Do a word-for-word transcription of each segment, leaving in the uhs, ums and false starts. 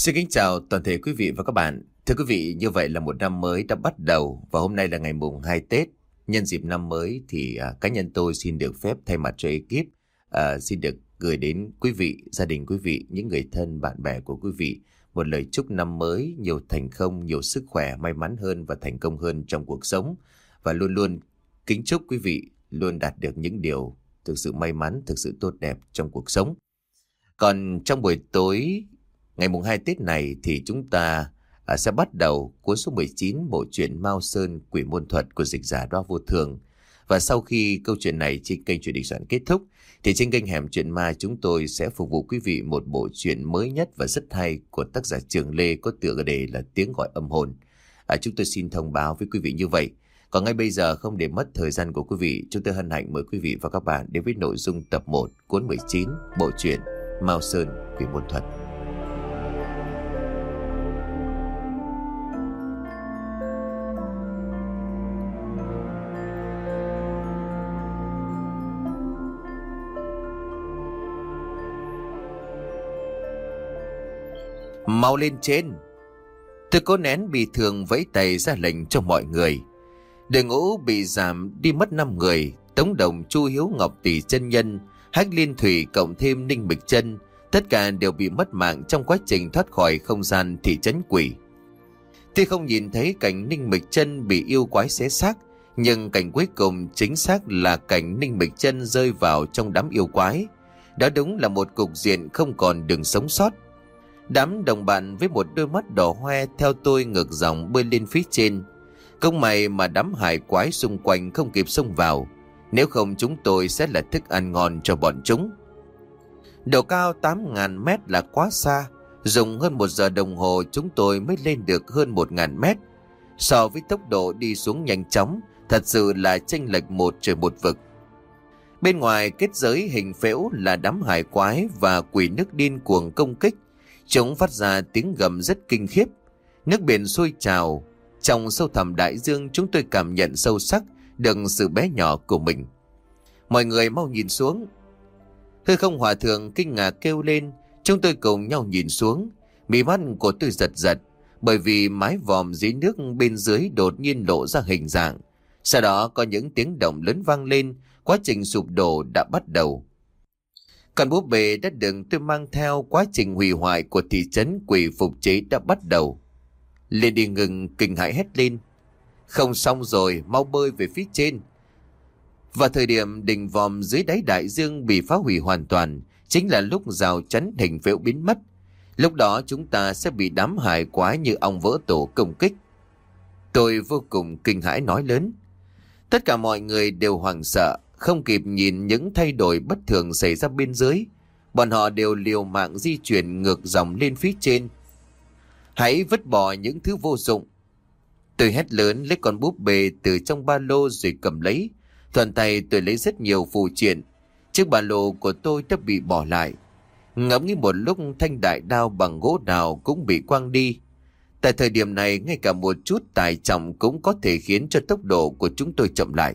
Xin kính chào toàn thể quý vị và các bạn. Thưa quý vị, như vậy là một năm mới đã bắt đầu và hôm nay là ngày mùng hai Tết. Nhân dịp năm mới thì à, cá nhân tôi xin được phép thay mặt cho ekip à, xin được gửi đến quý vị, gia đình quý vị, những người thân, bạn bè của quý vị một lời chúc năm mới nhiều thành công, nhiều sức khỏe, may mắn hơn và thành công hơn trong cuộc sống. Và luôn luôn kính chúc quý vị luôn đạt được những điều thực sự may mắn, thực sự tốt đẹp trong cuộc sống. Còn trong buổi tối ngày mùng hai Tết này thì chúng ta à, sẽ bắt đầu cuốn số mười chín bộ truyện Mao Sơn Quỷ Môn Thuật của dịch giả Đoa Vô Thường. Và sau khi câu chuyện này trên kênh Chuyện Đình Soạn kết thúc thì trên kênh Hẻm Chuyện Ma chúng tôi sẽ phục vụ quý vị một bộ truyện mới nhất và rất hay của tác giả Trường Lê có tựa đề là Tiếng Gọi Âm Hồn. À, chúng tôi xin thông báo với quý vị như vậy. Còn ngay bây giờ không để mất thời gian của quý vị, chúng tôi hân hạnh mời quý vị và các bạn đến với nội dung tập một cuốn mười chín bộ truyện Mao Sơn Quỷ Môn Thuật. Mau lên trên. Tôi cố nén bị thương vẫy tay ra lệnh cho mọi người. Đội ngũ bị giảm đi mất năm người. Tống Đồng, Chu Hiếu, Ngọc Tỷ chân nhân, Hách Liên Thủy cộng thêm Ninh Bịch Chân, tất cả đều bị mất mạng trong quá trình thoát khỏi không gian thị trấn quỷ. Tuy không nhìn thấy cảnh Ninh Bịch Chân bị yêu quái xé xác, nhưng cảnh cuối cùng chính xác là cảnh Ninh Bịch Chân rơi vào trong đám yêu quái. Đó đúng là một cục diện không còn đường sống sót. Đám đồng bạn với một đôi mắt đỏ hoe theo tôi ngược dòng bơi lên phía trên. Không may mà đám hải quái xung quanh không kịp xông vào, nếu không chúng tôi sẽ là thức ăn ngon cho bọn chúng. Độ cao tám nghìn mét là quá xa, dùng hơn một giờ đồng hồ chúng tôi mới lên được hơn một nghìn mét. So với tốc độ đi xuống nhanh chóng, thật sự là chênh lệch một trời một vực. Bên ngoài kết giới hình phễu là đám hải quái và quỷ nước điên cuồng công kích. Chúng phát ra tiếng gầm rất kinh khiếp. Nước biển sôi trào. Trong sâu thẳm đại dương chúng tôi cảm nhận sâu sắc được sự bé nhỏ của mình. Mọi người mau nhìn xuống. Hư Không Hòa Thượng kinh ngạc kêu lên. Chúng tôi cùng nhau nhìn xuống. Mí mắt của tôi giật giật, bởi vì mái vòm dưới nước bên dưới đột nhiên lộ ra hình dạng. Sau đó có những tiếng động lớn vang lên. Quá trình sụp đổ đã bắt đầu. Còn búp bê đã được tôi mang theo, quá trình hủy hoại của thị trấn quỷ phục chế đã bắt đầu. Lên đi ngừng kinh hãi hét lên. Không xong rồi, mau bơi về phía trên. Và thời điểm đỉnh vòm dưới đáy đại dương bị phá hủy hoàn toàn, chính là lúc rào chắn hình phễu biến mất. Lúc đó chúng ta sẽ bị đám hải quái như ong vỡ tổ công kích. Tôi vô cùng kinh hãi nói lớn. Tất cả mọi người đều hoảng sợ, không kịp nhìn những thay đổi bất thường xảy ra bên dưới. Bọn họ đều liều mạng di chuyển ngược dòng lên phía trên. Hãy vứt bỏ những thứ vô dụng. Tôi hét lớn lấy con búp bê từ trong ba lô rồi cầm lấy. Thuận tay tôi lấy rất nhiều phụ triện. Chiếc ba lô của tôi đã bị bỏ lại. Ngẫm nghĩ một lúc, thanh đại đao bằng gỗ đào cũng bị quăng đi. Tại thời điểm này, ngay cả một chút tải trọng cũng có thể khiến cho tốc độ của chúng tôi chậm lại.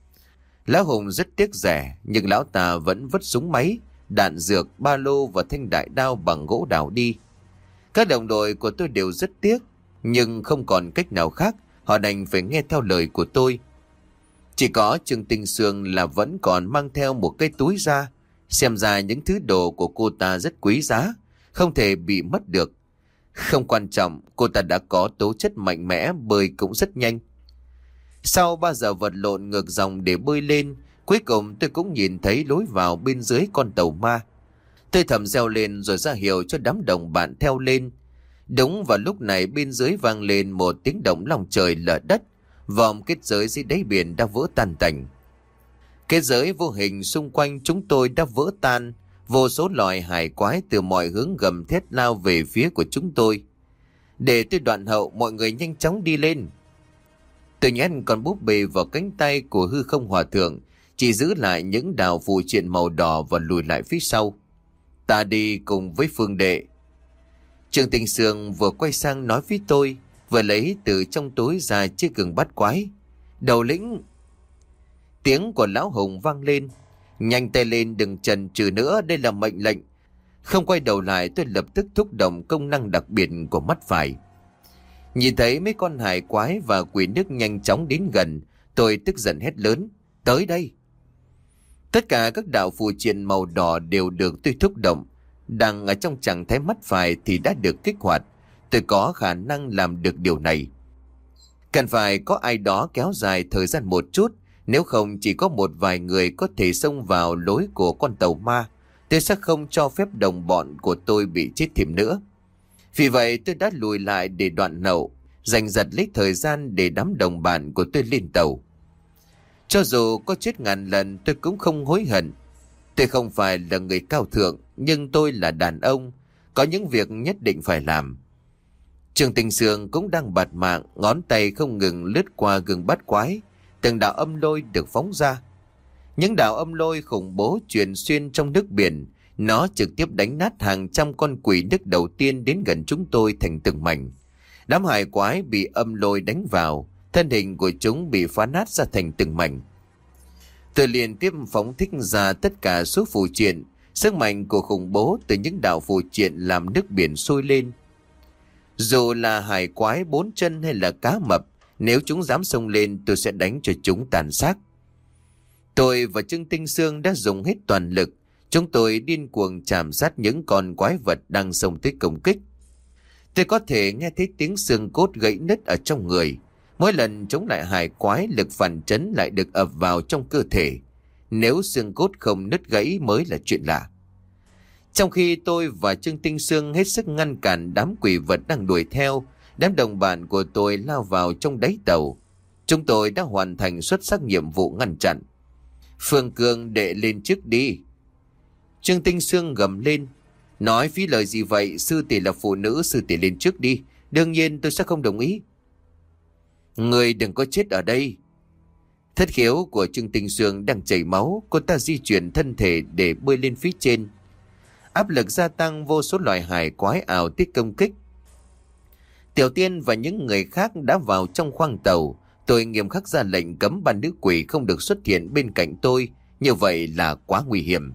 Lão Hùng rất tiếc rẻ, nhưng lão ta vẫn vứt súng máy, đạn dược, ba lô và thanh đại đao bằng gỗ đào đi. Các đồng đội của tôi đều rất tiếc, nhưng không còn cách nào khác, họ đành phải nghe theo lời của tôi. Chỉ có Trương Tinh Sương là vẫn còn mang theo một cái túi ra, xem ra những thứ đồ của cô ta rất quý giá, không thể bị mất được. Không quan trọng, cô ta đã có tố chất mạnh mẽ, bơi cũng rất nhanh. Sau ba giờ vật lộn ngược dòng để bơi lên, cuối cùng tôi cũng nhìn thấy lối vào bên dưới con tàu ma. Tôi thầm reo lên rồi ra hiệu cho đám đồng bạn theo lên. Đúng vào lúc này bên dưới vang lên một tiếng động lòng trời lở đất, vòm kết giới dưới đáy biển đã vỡ tan tành. Kết giới vô hình xung quanh chúng tôi đã vỡ tan, vô số loài hải quái từ mọi hướng gầm thét lao về phía của chúng tôi. Để tôi đoạn hậu, mọi người nhanh chóng đi lên. Tôi nhét con búp bê vào cánh tay của Hư Không Hòa Thượng, chỉ giữ lại những đào phù triện màu đỏ và lùi lại phía sau. Ta đi cùng với Phương Đệ. Trương Tinh Sương vừa quay sang nói với tôi, vừa lấy từ trong túi ra chiếc gừng bắt quái. Đầu lĩnh! Tiếng của Lão Hùng vang lên. Nhanh tay lên, đừng chần chừ nữa, đây là mệnh lệnh. Không quay đầu lại, tôi lập tức thúc động công năng đặc biệt của mắt phải. Nhìn thấy mấy con hải quái và quỷ nước nhanh chóng đến gần, tôi tức giận hét lớn: tới đây! Tất cả các đạo phù triện màu đỏ đều được tôi thúc động. Đang ở trong trạng thái mắt phải thì đã được kích hoạt. Tôi có khả năng làm được điều này. Cần phải có ai đó kéo dài thời gian một chút, nếu không chỉ có một vài người có thể xông vào lối của con tàu ma. Tôi sẽ không cho phép đồng bọn của tôi bị chết thêm nữa. Vì vậy tôi đã lùi lại để đoạn nậu, giành giật lấy thời gian để đám đồng bạn của tôi lên tàu. Cho dù có chết ngàn lần tôi cũng không hối hận. Tôi không phải là người cao thượng, nhưng tôi là đàn ông, có những việc nhất định phải làm. Trương Tinh Sương cũng đang bạt mạng, ngón tay không ngừng lướt qua gương bát quái. Từng đạo âm lôi được phóng ra. Những đạo âm lôi khủng bố truyền xuyên trong nước biển. Nó trực tiếp đánh nát hàng trăm con quỷ nước đầu tiên đến gần chúng tôi thành từng mảnh. Đám hải quái bị âm lôi đánh vào, thân hình của chúng bị phá nát ra thành từng mảnh. Tôi liên tiếp phóng thích ra tất cả số phù triện. Sức mạnh của khủng bố từ những đạo phù triện làm nước biển sôi lên. Dù là hải quái bốn chân hay là cá mập, nếu chúng dám xông lên tôi sẽ đánh cho chúng tàn xác. Tôi và Trương Tinh Sương đã dùng hết toàn lực. Chúng tôi điên cuồng chạm sát những con quái vật đang xông tới công kích. Tôi có thể nghe thấy tiếng xương cốt gãy nứt ở trong người. Mỗi lần chống lại hải quái, lực phản chấn lại được ập vào trong cơ thể. Nếu xương cốt không nứt gãy mới là chuyện lạ. Trong khi tôi và Trương Tinh Sương hết sức ngăn cản đám quỷ vật đang đuổi theo, đám đồng bạn của tôi lao vào trong đáy tàu. Chúng tôi đã hoàn thành xuất sắc nhiệm vụ ngăn chặn. Phương Cương, đệ lên trước đi. Trương Tinh Sương gầm lên. Nói phí lời gì vậy, sư tỷ là phụ nữ, sư tỷ lên trước đi. Đương nhiên tôi sẽ không đồng ý. Người đừng có chết ở đây. Thất khiếu của Trương Tinh Sương đang chảy máu, cô ta di chuyển thân thể để bơi lên phía trên. Áp lực gia tăng, vô số loài hải quái ảo tiết công kích. Tiểu Tiên và những người khác đã vào trong khoang tàu. Tôi nghiêm khắc ra lệnh cấm ba nữ quỷ không được xuất hiện bên cạnh tôi, như vậy là quá nguy hiểm.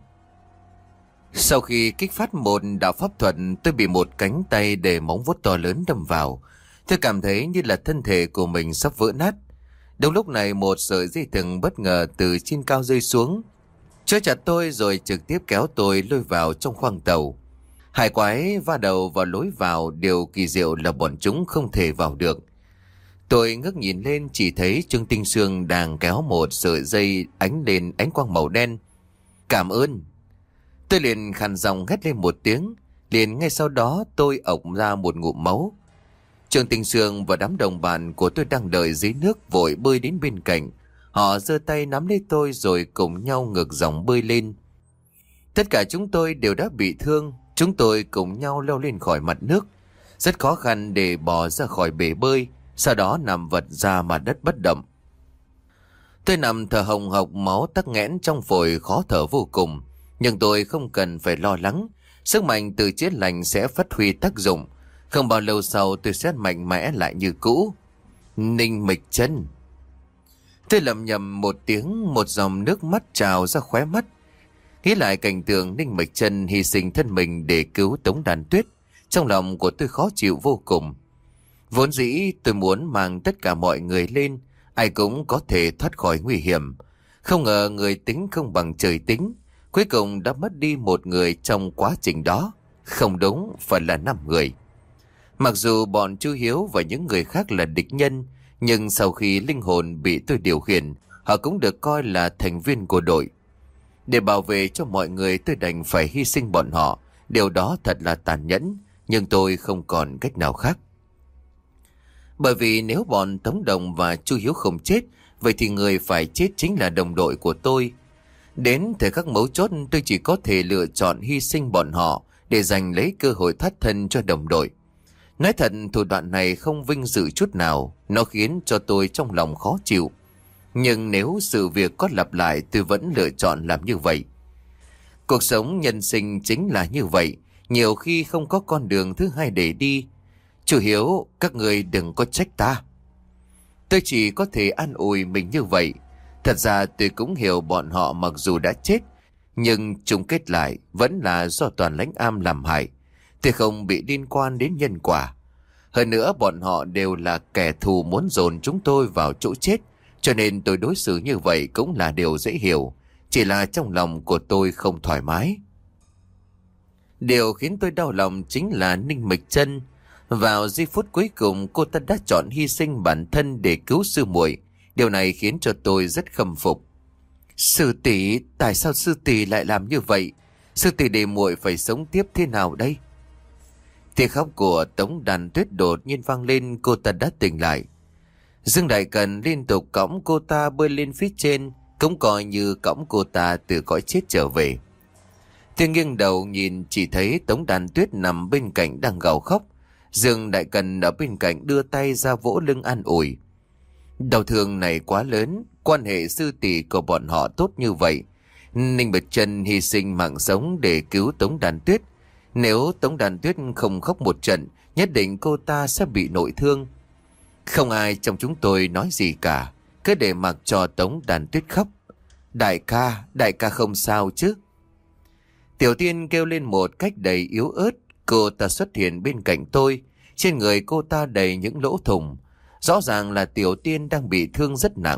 Sau khi kích phát một đạo pháp thuật, tôi bị một cánh tay để móng vuốt to lớn đâm vào. Tôi cảm thấy như là thân thể của mình sắp vỡ nát. Đúng lúc này một sợi dây thừng bất ngờ từ trên cao rơi xuống, trói chặt tôi rồi trực tiếp kéo tôi lôi vào trong khoang tàu. Hải quái va đầu vào lối vào, điều kỳ diệu là bọn chúng không thể vào được. Tôi ngước nhìn lên chỉ thấy Trương Tinh Sương đang kéo một sợi dây ánh lên ánh quang màu đen. Cảm ơn. Tôi liền khàn giọng hét lên một tiếng. Liền ngay sau đó tôi ộc ra một ngụm máu. Trương Tinh Sương và đám đồng bạn của tôi đang đợi dưới nước vội bơi đến bên cạnh. Họ giơ tay nắm lấy tôi rồi cùng nhau ngược dòng bơi lên. Tất cả chúng tôi đều đã bị thương. Chúng tôi cùng nhau leo lên khỏi mặt nước. Rất khó khăn để bò ra khỏi bể bơi, sau đó nằm vật ra mặt đất bất động. Tôi nằm thở hồng hộc, máu tắc nghẽn trong phổi, khó thở vô cùng. Nhưng tôi không cần phải lo lắng. Sức mạnh từ chiết lành sẽ phát huy tác dụng. Không bao lâu sau tôi sẽ mạnh mẽ lại như cũ. Ninh Mịch Chân. Tôi lẩm nhẩm một tiếng, một dòng nước mắt trào ra khóe mắt. Nghĩ lại cảnh tượng Ninh Mịch Chân hy sinh thân mình để cứu Tống Đàn Tuyết, trong lòng của tôi khó chịu vô cùng. Vốn dĩ tôi muốn mang tất cả mọi người lên, ai cũng có thể thoát khỏi nguy hiểm. Không ngờ người tính không bằng trời tính, cuối cùng đã mất đi một người trong quá trình đó. Không đúng, phải là năm người. Mặc dù bọn Chu Hiếu và những người khác là địch nhân, nhưng sau khi linh hồn bị tôi điều khiển, họ cũng được coi là thành viên của đội. Để bảo vệ cho mọi người, tôi đành phải hy sinh bọn họ. Điều đó thật là tàn nhẫn, nhưng tôi không còn cách nào khác. Bởi vì nếu bọn Tống Đồng và Chu Hiếu không chết, vậy thì người phải chết chính là đồng đội của tôi. Đến thời khắc mấu chốt, tôi chỉ có thể lựa chọn hy sinh bọn họ để giành lấy cơ hội thoát thân cho đồng đội. Nói thật, thủ đoạn này không vinh dự chút nào, nó khiến cho tôi trong lòng khó chịu. Nhưng nếu sự việc có lặp lại, tôi vẫn lựa chọn làm như vậy. Cuộc sống nhân sinh chính là như vậy, nhiều khi không có con đường thứ hai để đi. Chủ Hiếu, các người đừng có trách ta. Tôi chỉ có thể an ủi mình như vậy. Thật ra tôi cũng hiểu bọn họ mặc dù đã chết, Nhưng chung kết lại vẫn là do Toàn Lãnh Am làm hại. Tôi không bị liên quan đến nhân quả. Hơn nữa bọn họ đều là kẻ thù muốn dồn chúng tôi vào chỗ chết. Cho nên tôi đối xử như vậy cũng là điều dễ hiểu. Chỉ là trong lòng của tôi không thoải mái. Điều khiến tôi đau lòng chính là Ninh Mịch Chân. Vào giây phút cuối cùng cô ta đã chọn hy sinh bản thân để cứu sư muội. Điều này khiến cho tôi rất khâm phục. Sư tỷ, tại sao sư tỷ lại làm như vậy? Sư tỷ để muội phải sống tiếp thế nào đây? Tiếng khóc của Tống Đàn Tuyết đột nhiên vang lên, cô ta đã tỉnh lại. Dương Đại Cần liên tục cõng cô ta bơi lên phía trên, cũng coi như cõng cô ta từ cõi chết trở về. Tôi nghiêng đầu nhìn chỉ thấy Tống Đàn Tuyết nằm bên cạnh đang gào khóc. Dương Đại Cần ở bên cạnh đưa tay ra vỗ lưng an ủi. Đau thương này quá lớn, quan hệ sư tỷ của bọn họ tốt như vậy. Ninh Bạch Trân hy sinh mạng sống để cứu Tống Đàn Tuyết. Nếu Tống Đàn Tuyết không khóc một trận, nhất định cô ta sẽ bị nội thương. Không ai trong chúng tôi nói gì cả, cứ để mặc cho Tống Đàn Tuyết khóc. Đại ca, đại ca không sao chứ? Tiểu Tiên kêu lên một cách đầy yếu ớt. Cô ta xuất hiện bên cạnh tôi. Trên người cô ta đầy những lỗ thủng. Rõ ràng là Tiểu Tiên đang bị thương rất nặng.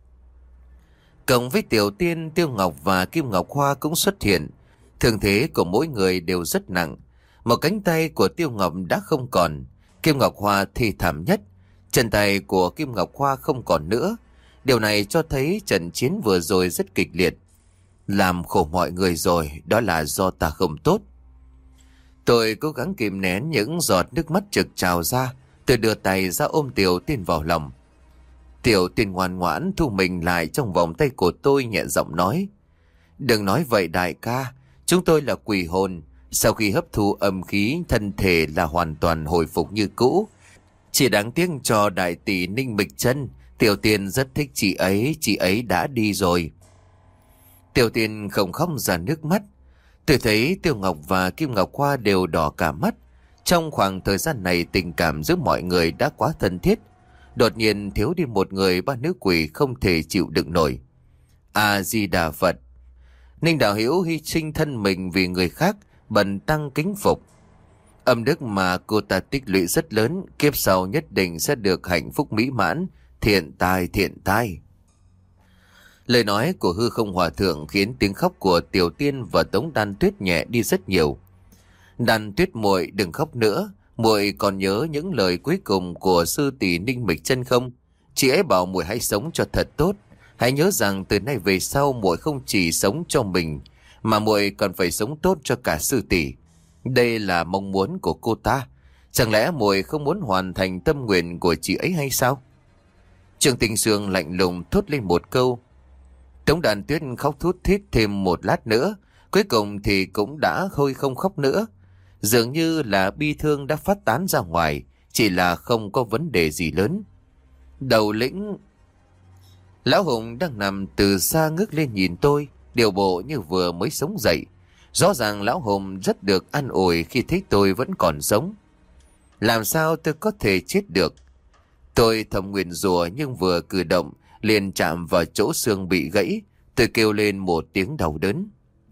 Cộng với Tiểu Tiên, Tiêu Ngọc và Kim Ngọc Hoa cũng xuất hiện. Thương thế của mỗi người đều rất nặng. Một cánh tay của Tiêu Ngọc đã không còn. Kim Ngọc Hoa thì thảm nhất. Chân tay của Kim Ngọc Hoa không còn nữa. Điều này cho thấy trận chiến vừa rồi rất kịch liệt. Làm khổ mọi người rồi, đó là do ta không tốt. Tôi cố gắng kìm nén những giọt nước mắt trực trào ra. Tôi đưa tay ra ôm Tiểu Tiên vào lòng. Tiểu Tiên ngoan ngoãn thu mình lại trong vòng tay của tôi, nhẹ giọng nói. Đừng nói vậy đại ca, chúng tôi là quỷ hồn. Sau khi hấp thu âm khí, thân thể là hoàn toàn hồi phục như cũ. Chỉ đáng tiếc cho đại tỷ Ninh Mịch Chân, Tiểu Tiên rất thích chị ấy, chị ấy đã đi rồi. Tiểu Tiên không khóc ra nước mắt. Tôi thấy Tiêu Ngọc và Kim Ngọc Hoa đều đỏ cả mắt. Trong khoảng thời gian này tình cảm giữa mọi người đã quá thân thiết. Đột nhiên thiếu đi một người, ba nữ quỷ không thể chịu đựng nổi. A-di-đà Phật. Ninh Đạo Hữu hy sinh thân mình vì người khác, bần tăng kính phục. Âm đức mà cô ta tích lũy rất lớn, kiếp sau nhất định sẽ được hạnh phúc mỹ mãn. Thiện tai, thiện tai. Lời nói của Hư Không Hòa Thượng khiến tiếng khóc của Tiểu Tiên và Tống Đan Tuyết nhẹ đi rất nhiều. Đan Tuyết muội đừng khóc nữa, muội còn nhớ những lời cuối cùng của sư tỷ Ninh Mịch Chân không? Chị ấy bảo muội hãy sống cho thật tốt, hãy nhớ rằng từ nay về sau muội không chỉ sống cho mình, mà muội còn phải sống tốt cho cả sư tỷ. Đây là mong muốn của cô ta, chẳng lẽ muội không muốn hoàn thành tâm nguyện của chị ấy hay sao? Trương Tinh Sương lạnh lùng thốt lên một câu. Tống Đàn Tuyết khóc thút thít thêm một lát nữa, cuối cùng thì cũng đã thôi không khóc nữa. Dường như là bi thương đã phát tán ra ngoài, chỉ là không có vấn đề gì lớn. Đầu lĩnh... Lão Hùng đang nằm từ xa ngước lên nhìn tôi, điều bộ như vừa mới sống dậy. Rõ ràng Lão Hùng rất được an ủi khi thấy tôi vẫn còn sống. Làm sao tôi có thể chết được? Tôi thầm nguyền rủa nhưng vừa cử động liền chạm vào chỗ xương bị gãy. Tôi kêu lên một tiếng đau đớn.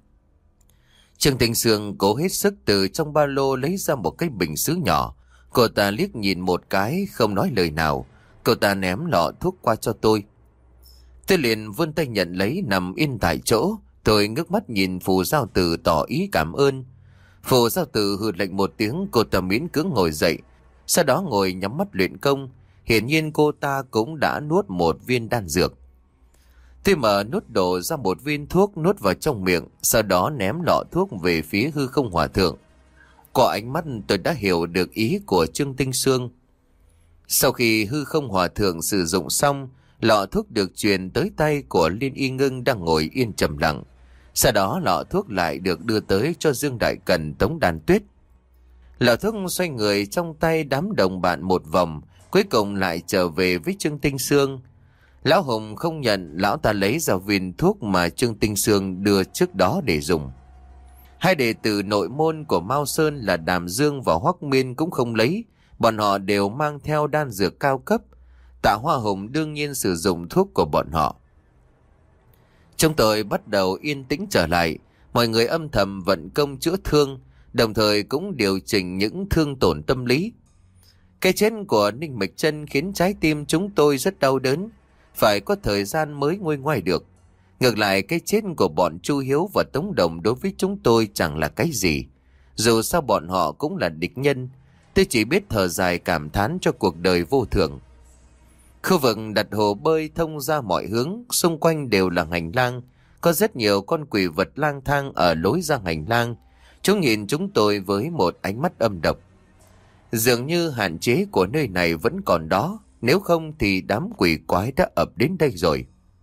Trương Tinh Sương cố hết sức từ trong ba lô lấy ra một cái bình sứ nhỏ. Cô ta liếc nhìn một cái, không nói lời nào. Cô ta ném lọ thuốc qua cho tôi. Tôi liền vươn tay nhận lấy, nằm yên tại chỗ. Tôi ngước mắt nhìn Phù Giao Tử tỏ ý cảm ơn. Phù Giao Tử hừ lạnh một tiếng, cô ta miễn cưỡng ngồi dậy. Sau đó ngồi nhắm mắt luyện công. Hiển nhiên cô ta cũng đã nuốt một viên đan dược. Tôi mở nút đổ ra một viên thuốc nuốt vào trong miệng, sau đó ném lọ thuốc về phía Hư Không Hòa Thượng. Qua ánh mắt tôi đã hiểu được ý của Trương Tinh Sương. Sau khi Hư Không Hòa Thượng sử dụng xong, lọ thuốc được truyền tới tay của Liên Y Ngưng đang ngồi yên trầm lặng. Sau đó lọ thuốc lại được đưa tới cho Dương Đại Cần, Tống Đàn Tuyết. Lọ thuốc xoay người trong tay đám đồng bạn một vòng, cuối cùng lại trở về với Trương Tinh Sương. Lão Hùng không nhận, lão ta lấy ra viên thuốc mà Trương Tinh Sương đưa trước đó để dùng. Hai đệ tử nội môn của Mao Sơn là Đàm Dương và Hoắc Miên cũng không lấy, bọn họ đều mang theo đan dược cao cấp. Tạ Hoa Hùng đương nhiên sử dụng thuốc của bọn họ. Chúng tôi bắt đầu yên tĩnh trở lại, mọi người âm thầm vận công chữa thương, đồng thời cũng điều chỉnh những thương tổn tâm lý. Cái chết của Ninh Mịch Chân khiến trái tim chúng tôi rất đau đớn, phải có thời gian mới nguôi ngoai được. Ngược lại, cái chết của bọn Chu Hiếu và Tống Đồng đối với chúng tôi chẳng là cái gì. Dù sao bọn họ cũng là địch nhân, tôi chỉ biết thở dài cảm thán cho cuộc đời vô thường. Khu vực đặt hồ bơi thông ra mọi hướng, xung quanh đều là hành lang. Có rất nhiều con quỷ vật lang thang ở lối ra hành lang. Chúng nhìn chúng tôi với một ánh mắt âm độc. Dường như hạn chế của nơi này vẫn còn đó, nếu không thì đám quỷ quái đã ập đến đây rồi.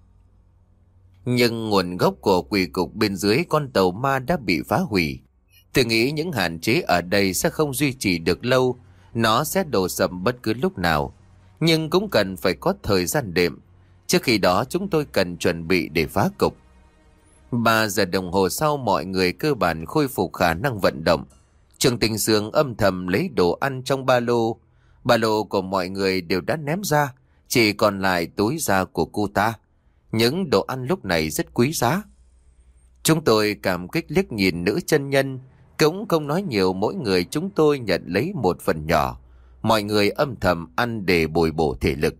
Nhưng nguồn gốc của quỷ cục bên dưới con tàu ma đã bị phá hủy. Tôi nghĩ những hạn chế ở đây sẽ không duy trì được lâu, nó sẽ đổ sập bất cứ lúc nào. Nhưng cũng cần phải có thời gian đệm. Trước khi đó chúng tôi cần chuẩn bị để phá cục. Ba giờ đồng hồ sau, mọi người cơ bản khôi phục khả năng vận động. Trương Tình Sương âm thầm lấy đồ ăn trong ba lô. Ba lô của mọi người đều đã ném ra, chỉ còn lại túi da của cô ta. Những đồ ăn lúc này rất quý giá. Chúng tôi cảm kích liếc nhìn nữ chân nhân, cũng không nói nhiều, mỗi người chúng tôi nhận lấy một phần nhỏ. Mọi người âm thầm ăn để bồi bổ thể lực.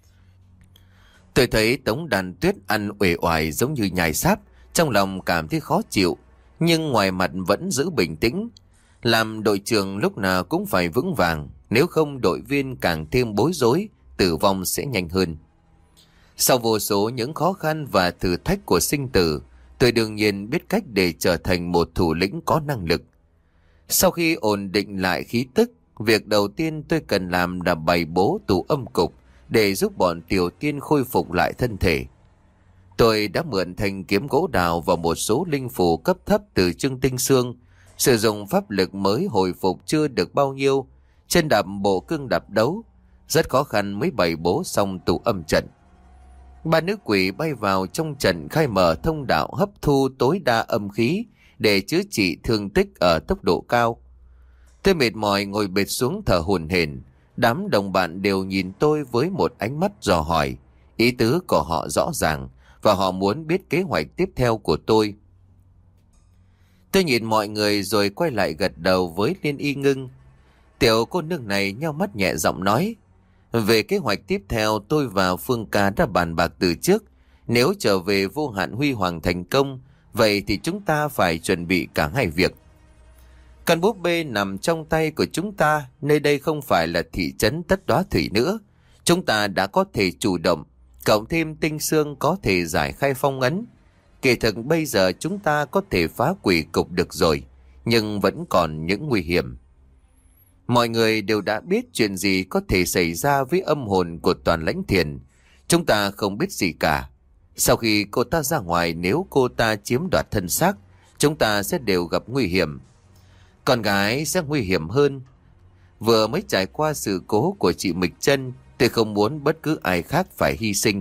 Tôi thấy Tống Đàn Tuyết ăn uể oải giống như nhai sáp, trong lòng cảm thấy khó chịu, nhưng ngoài mặt vẫn giữ bình tĩnh. Làm đội trưởng lúc nào cũng phải vững vàng, nếu không đội viên càng thêm bối rối, tử vong sẽ nhanh hơn. Sau vô số những khó khăn và thử thách của sinh tử, tôi đương nhiên biết cách để trở thành một thủ lĩnh có năng lực. Sau khi ổn định lại khí tức, việc đầu tiên tôi cần làm là bày bố tụ âm cục để giúp bọn tiểu tiên khôi phục lại thân thể. Tôi đã mượn thanh kiếm gỗ đào và một số linh phù cấp thấp từ Trương Tinh Sương, sử dụng pháp lực mới hồi phục chưa được bao nhiêu, chân đạp bộ cương đạp đấu, rất khó khăn mới bày bố xong tụ âm trận. Ba nữ quỷ bay vào trong trận khai mở thông đạo hấp thu tối đa âm khí để chữa trị thương tích ở tốc độ cao. Tôi mệt mỏi ngồi bệt xuống thở hổn hển. Đám đồng bạn đều nhìn tôi với một ánh mắt dò hỏi. Ý tứ của họ rõ ràng và họ muốn biết kế hoạch tiếp theo của tôi. Tôi nhìn mọi người rồi quay lại gật đầu với Liên Y Ngưng. Tiểu cô nương này nheo mắt nhẹ giọng nói: về kế hoạch tiếp theo, tôi và Phương Ca đã bàn bạc từ trước. Nếu trở về Vô Hạn Huy Hoàng thành công, vậy thì chúng ta phải chuẩn bị cả hai việc. Con búp bê nằm trong tay của chúng ta, nơi đây không phải là thị trấn Tất Đóa Thủy nữa. Chúng ta đã có thể chủ động, cộng thêm Tinh Sương có thể giải khai phong ấn. Kỳ thực bây giờ chúng ta có thể phá quỷ cục được rồi, nhưng vẫn còn những nguy hiểm. Mọi người đều đã biết chuyện gì có thể xảy ra với âm hồn của Toàn Lãnh Thiền. Chúng ta không biết gì cả. Sau khi cô ta ra ngoài, nếu cô ta chiếm đoạt thân xác, chúng ta sẽ đều gặp nguy hiểm. Con gái sẽ nguy hiểm hơn. Vừa mới trải qua sự cố của chị Mịch Chân, tôi không muốn bất cứ ai khác phải hy sinh.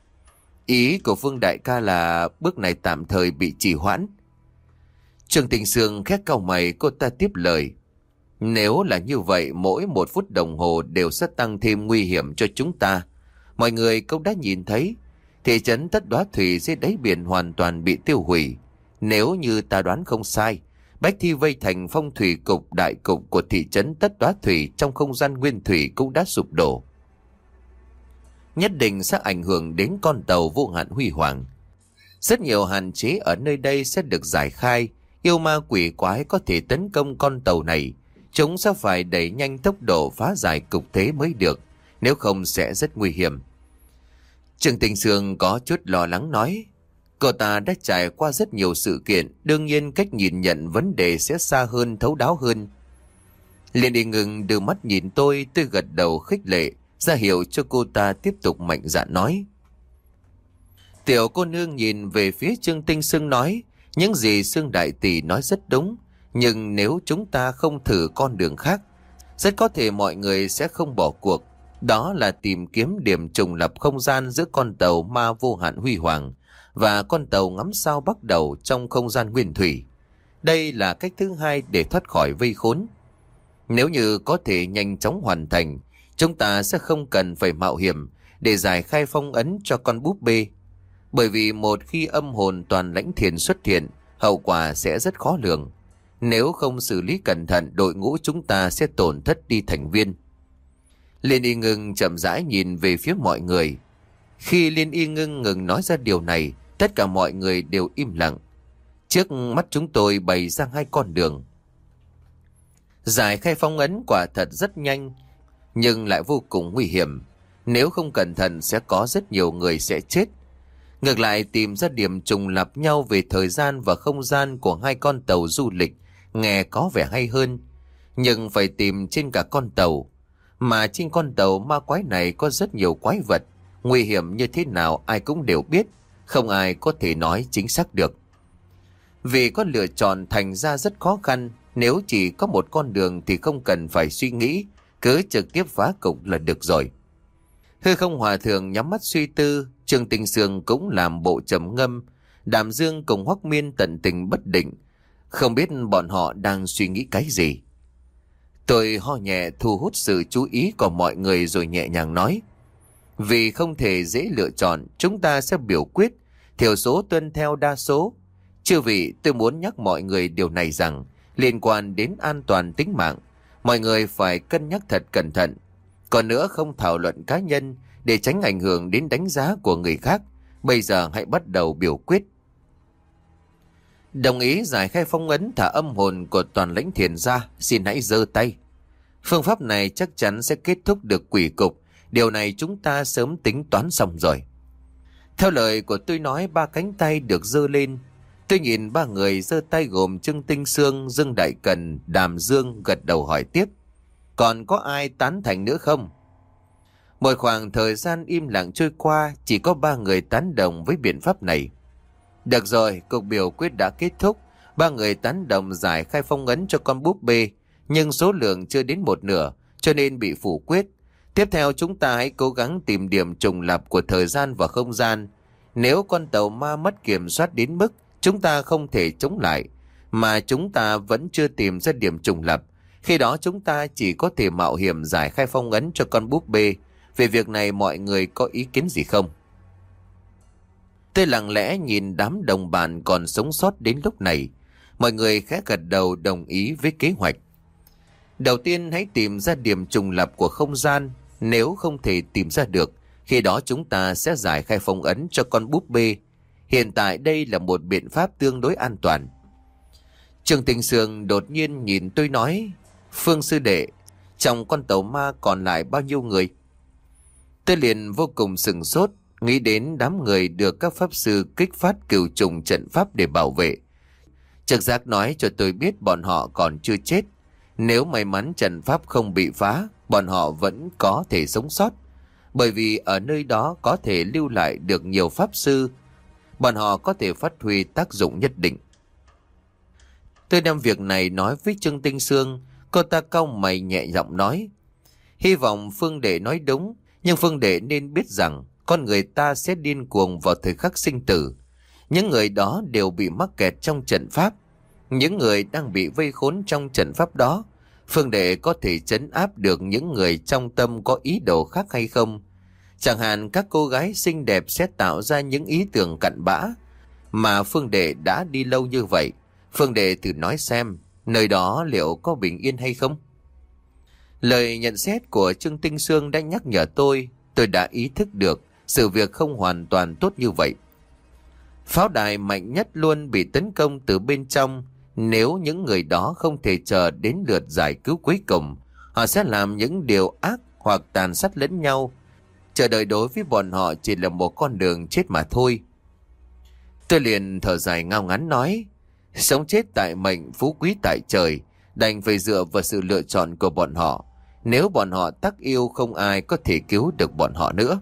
Ý của Phương đại ca là bước này tạm thời bị trì hoãn. Trương Tình Sương khét cau mày, cô ta tiếp lời: nếu là như vậy, mỗi một phút đồng hồ đều sẽ tăng thêm nguy hiểm cho chúng ta. Mọi người cũng đã nhìn thấy, thị trấn Tất Đóa Thủy dưới đáy biển hoàn toàn bị tiêu hủy. Nếu như ta đoán không sai, Bách Thi vây thành phong thủy cục đại cục của thị trấn Tất Đóa Thủy trong không gian nguyên thủy cũng đã sụp đổ. Nhất định sẽ ảnh hưởng đến con tàu Vô Hạn Huy Hoàng. Rất nhiều hạn chế ở nơi đây sẽ được giải khai. Yêu ma quỷ quái có thể tấn công con tàu này. Chúng sẽ phải đẩy nhanh tốc độ phá giải cục thế mới được, nếu không sẽ rất nguy hiểm. Trương Tình Sương có chút lo lắng nói: cô ta đã trải qua rất nhiều sự kiện, đương nhiên cách nhìn nhận vấn đề sẽ xa hơn, thấu đáo hơn. Liên Y Ngưng đưa mắt nhìn tôi, tôi gật đầu khích lệ, ra hiệu cho cô ta tiếp tục mạnh dạn nói. Tiểu cô nương nhìn về phía Trương Tinh Sương nói: những gì Sương đại tỷ nói rất đúng, nhưng nếu chúng ta không thử con đường khác, rất có thể mọi người sẽ không bỏ cuộc. Đó là tìm kiếm điểm trùng lập không gian giữa con tàu ma Vô Hạn Huy Hoàng và con tàu ngắm sao bắt đầu trong không gian nguyên thủy. Đây là cách thứ hai để thoát khỏi vây khốn. Nếu như có thể nhanh chóng hoàn thành, chúng ta sẽ không cần phải mạo hiểm để giải khai phong ấn cho con búp bê. Bởi vì một khi âm hồn Toàn Lãnh Thiền xuất hiện, hậu quả sẽ rất khó lường. Nếu không xử lý cẩn thận, đội ngũ chúng ta sẽ tổn thất đi thành viên. Liên Y Ngưng chậm rãi nhìn về phía mọi người. Khi Liên Y Ngưng ngừng nói ra điều này, tất cả mọi người đều im lặng. Trước mắt chúng tôi bày ra hai con đường. Giải khai phong ấn quả thật rất nhanh, nhưng lại vô cùng nguy hiểm. Nếu không cẩn thận sẽ có rất nhiều người sẽ chết. Ngược lại, tìm ra điểm trùng lặp nhau về thời gian và không gian của hai con tàu du lịch nghe có vẻ hay hơn. Nhưng phải tìm trên cả con tàu. Mà trên con tàu ma quái này có rất nhiều quái vật. Nguy hiểm như thế nào ai cũng đều biết, không ai có thể nói chính xác được. Vì có lựa chọn thành ra rất khó khăn. Nếu chỉ có một con đường thì không cần phải suy nghĩ, cứ trực tiếp phá cục là được rồi. Hư Không Hòa Thượng nhắm mắt suy tư, Trương Tinh Sương cũng làm bộ trầm ngâm, Đàm Dương cùng Hoắc Miên tận tình bất định, không biết bọn họ đang suy nghĩ cái gì. Tôi ho nhẹ thu hút sự chú ý của mọi người rồi nhẹ nhàng nói: vì không thể dễ lựa chọn, chúng ta sẽ biểu quyết, thiểu số tuân theo đa số. Chư vị, tôi muốn nhắc mọi người điều này rằng, liên quan đến an toàn tính mạng, mọi người phải cân nhắc thật cẩn thận. Còn nữa, không thảo luận cá nhân để tránh ảnh hưởng đến đánh giá của người khác. Bây giờ hãy bắt đầu biểu quyết. Đồng ý giải khai phong ấn thả âm hồn của toàn lãnh thiền ra, xin hãy giơ tay. Phương pháp này chắc chắn sẽ kết thúc được quỷ cục. Điều này chúng ta sớm tính toán xong rồi. Theo lời của tôi nói, ba cánh tay được giơ lên. Tôi nhìn ba người giơ tay gồm Trương Tinh Sương, Dương Đại Cần, Đàm Dương gật đầu hỏi tiếp: còn có ai tán thành nữa không? Một khoảng thời gian im lặng trôi qua, chỉ có ba người tán đồng với biện pháp này. Được rồi, cuộc biểu quyết đã kết thúc. Ba người tán đồng giải khai phong ấn cho con búp bê, nhưng số lượng chưa đến một nửa, cho nên bị phủ quyết. Tiếp theo chúng ta hãy cố gắng tìm điểm trùng lặp của thời gian và không gian. Nếu con tàu ma mất kiểm soát đến mức chúng ta không thể chống lại, mà chúng ta vẫn chưa tìm ra điểm trùng lặp, khi đó chúng ta chỉ có thể mạo hiểm giải khai phong ấn cho con búp bê. Về việc này mọi người có ý kiến gì không? Tôi lặng lẽ nhìn đám đồng bạn còn sống sót đến lúc này. Mọi người khẽ gật đầu đồng ý với kế hoạch. Đầu tiên hãy tìm ra điểm trùng lặp của không gian. Nếu không thể tìm ra được, khi đó chúng ta sẽ giải khai phong ấn cho con búp bê. Hiện tại đây là một biện pháp tương đối an toàn. Trương Tinh Sương đột nhiên nhìn tôi nói: Phương sư đệ, trong con tàu ma còn lại bao nhiêu người? Tôi liền vô cùng sửng sốt, nghĩ đến đám người được các pháp sư kích phát cửu trùng trận pháp để bảo vệ. Trực giác nói cho tôi biết bọn họ còn chưa chết. Nếu may mắn trận pháp không bị phá, bọn họ vẫn có thể sống sót. Bởi vì ở nơi đó có thể lưu lại được nhiều pháp sư. Bọn họ có thể phát huy tác dụng nhất định. Tôi đem việc này nói với Trương Tinh Sương. Cô ta cau mày nhẹ giọng nói: hy vọng Phương đệ nói đúng, nhưng Phương đệ nên biết rằng con người ta sẽ điên cuồng vào thời khắc sinh tử. Những người đó đều bị mắc kẹt trong trận pháp. Những người đang bị vây khốn trong trận pháp đó, Phương đệ có thể trấn áp được những người trong tâm có ý đồ khác hay không? Chẳng hạn các cô gái xinh đẹp sẽ tạo ra những ý tưởng cặn bã mà Phương đệ đã đi lâu như vậy. Phương đệ thử nói xem, nơi đó liệu có bình yên hay không? Lời nhận xét của Trương Tinh Sương đã nhắc nhở tôi. Tôi đã ý thức được sự việc không hoàn toàn tốt như vậy. Pháo đài mạnh nhất luôn bị tấn công từ bên trong. Nếu những người đó không thể chờ đến lượt giải cứu cuối cùng, họ sẽ làm những điều ác hoặc tàn sát lẫn nhau. Chờ đợi đối với bọn họ chỉ là một con đường chết mà thôi. Tôi liền thở dài ngao ngán nói: sống chết tại mệnh, phú quý tại trời, đành phải dựa vào sự lựa chọn của bọn họ. Nếu bọn họ tắc yêu, không ai có thể cứu được bọn họ nữa.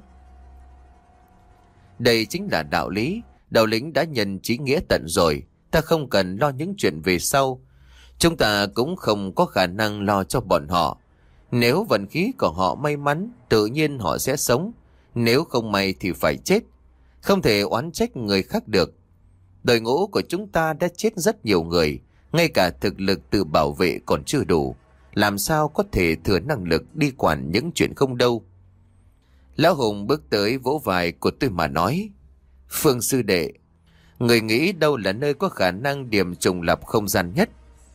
Đây chính là đạo lý. Đạo lĩnh đã nhận trí nghĩa tận rồi, ta không cần lo những chuyện về sau. Chúng ta cũng không có khả năng lo cho bọn họ. Nếu vận khí của họ may mắn, tự nhiên họ sẽ sống. Nếu không may thì phải chết. Không thể oán trách người khác được. Đội ngũ của chúng ta đã chết rất nhiều người, ngay cả thực lực tự bảo vệ còn chưa đủ. Làm sao có thể thừa năng lực đi quản những chuyện không đâu? Lão Hùng bước tới vỗ vai của tôi mà nói: Phương sư đệ, Người nghĩ đâu là nơi có khả năng điểm trùng lập không gian nhất?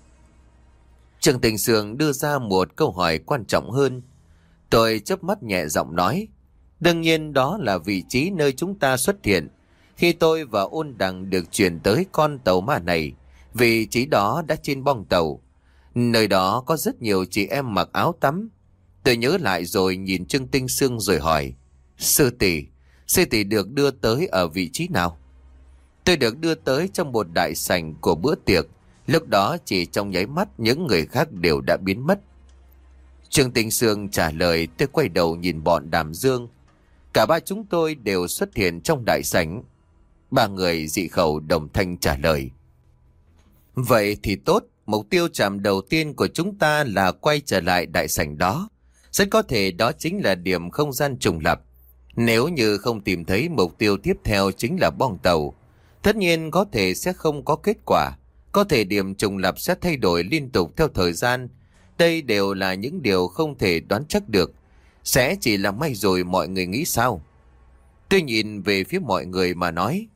Trương Tình Sương đưa ra một câu hỏi quan trọng hơn. Tôi chớp mắt nhẹ giọng nói, đương nhiên đó là vị trí nơi chúng ta xuất hiện. Khi tôi và Ôn Đằng được chuyển tới con tàu ma này, vị trí đó đã trên bong tàu. Nơi đó có rất nhiều chị em mặc áo tắm. Tôi nhớ lại rồi nhìn Trương Tinh Sương rồi hỏi, sư tỷ, sư tỷ được đưa tới ở vị trí nào? Tôi được đưa tới trong một đại sảnh của bữa tiệc. Lúc đó chỉ trong nháy mắt những người khác đều đã biến mất. Trương Tinh Sương trả lời. Tôi quay đầu nhìn bọn Đàm Dương. Cả ba chúng tôi đều xuất hiện trong đại sảnh. Ba người dị khẩu đồng thanh trả lời. Vậy thì tốt. Mục tiêu chạm đầu tiên của chúng ta là quay trở lại đại sảnh đó. Rất có thể đó chính là điểm không gian trùng lập. Nếu như không tìm thấy mục tiêu tiếp theo chính là bong tàu, tất nhiên có thể sẽ không có kết quả. Có thể điểm trùng lập sẽ thay đổi liên tục theo thời gian. Đây đều là những điều không thể đoán chắc được. Sẽ chỉ là may rồi, mọi người nghĩ sao? Tôi nhìn về phía mọi người mà nói,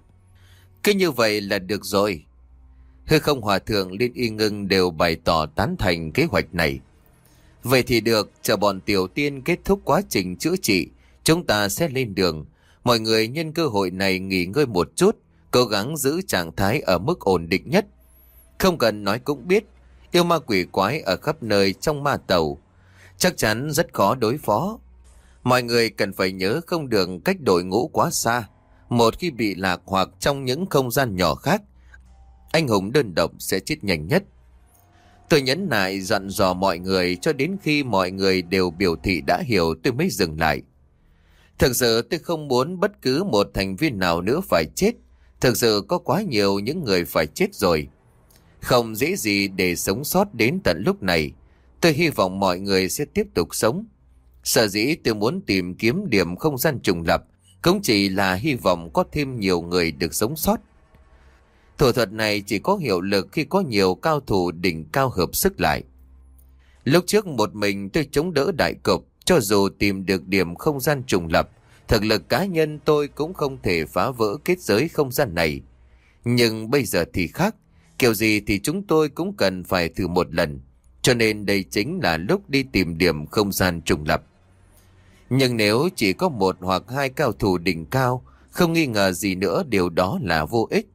cứ như vậy là được rồi. Hư Không Hòa Thượng, Liên Y Ngưng đều bày tỏ tán thành kế hoạch này. Vậy thì được, chờ bọn Tiểu Tiên kết thúc quá trình chữa trị, chúng ta sẽ lên đường. Mọi người nhân cơ hội này nghỉ ngơi một chút, cố gắng giữ trạng thái ở mức ổn định nhất. Không cần nói cũng biết, yêu ma quỷ quái ở khắp nơi trong ma tàu, chắc chắn rất khó đối phó. Mọi người cần phải nhớ không được cách đội ngũ quá xa. Một khi bị lạc hoặc trong những không gian nhỏ khác, anh hùng đơn độc sẽ chết nhanh nhất. Tôi nhấn nại dặn dò mọi người cho đến khi mọi người đều biểu thị đã hiểu tôi mới dừng lại. Thực sự tôi không muốn bất cứ một thành viên nào nữa phải chết. Thực sự có quá nhiều những người phải chết rồi. Không dễ gì để sống sót đến tận lúc này. Tôi hy vọng mọi người sẽ tiếp tục sống. Sở dĩ tôi muốn tìm kiếm điểm không gian trùng lập cũng chỉ là hy vọng có thêm nhiều người được sống sót. Thủ thuật này chỉ có hiệu lực khi có nhiều cao thủ đỉnh cao hợp sức lại. Lúc trước một mình tôi chống đỡ đại cục, cho dù tìm được điểm không gian trùng lập, thực lực cá nhân tôi cũng không thể phá vỡ kết giới không gian này. Nhưng bây giờ thì khác, kiểu gì thì chúng tôi cũng cần phải thử một lần, cho nên đây chính là lúc đi tìm điểm không gian trùng lập. Nhưng nếu chỉ có một hoặc hai cao thủ đỉnh cao, không nghi ngờ gì nữa điều đó là vô ích.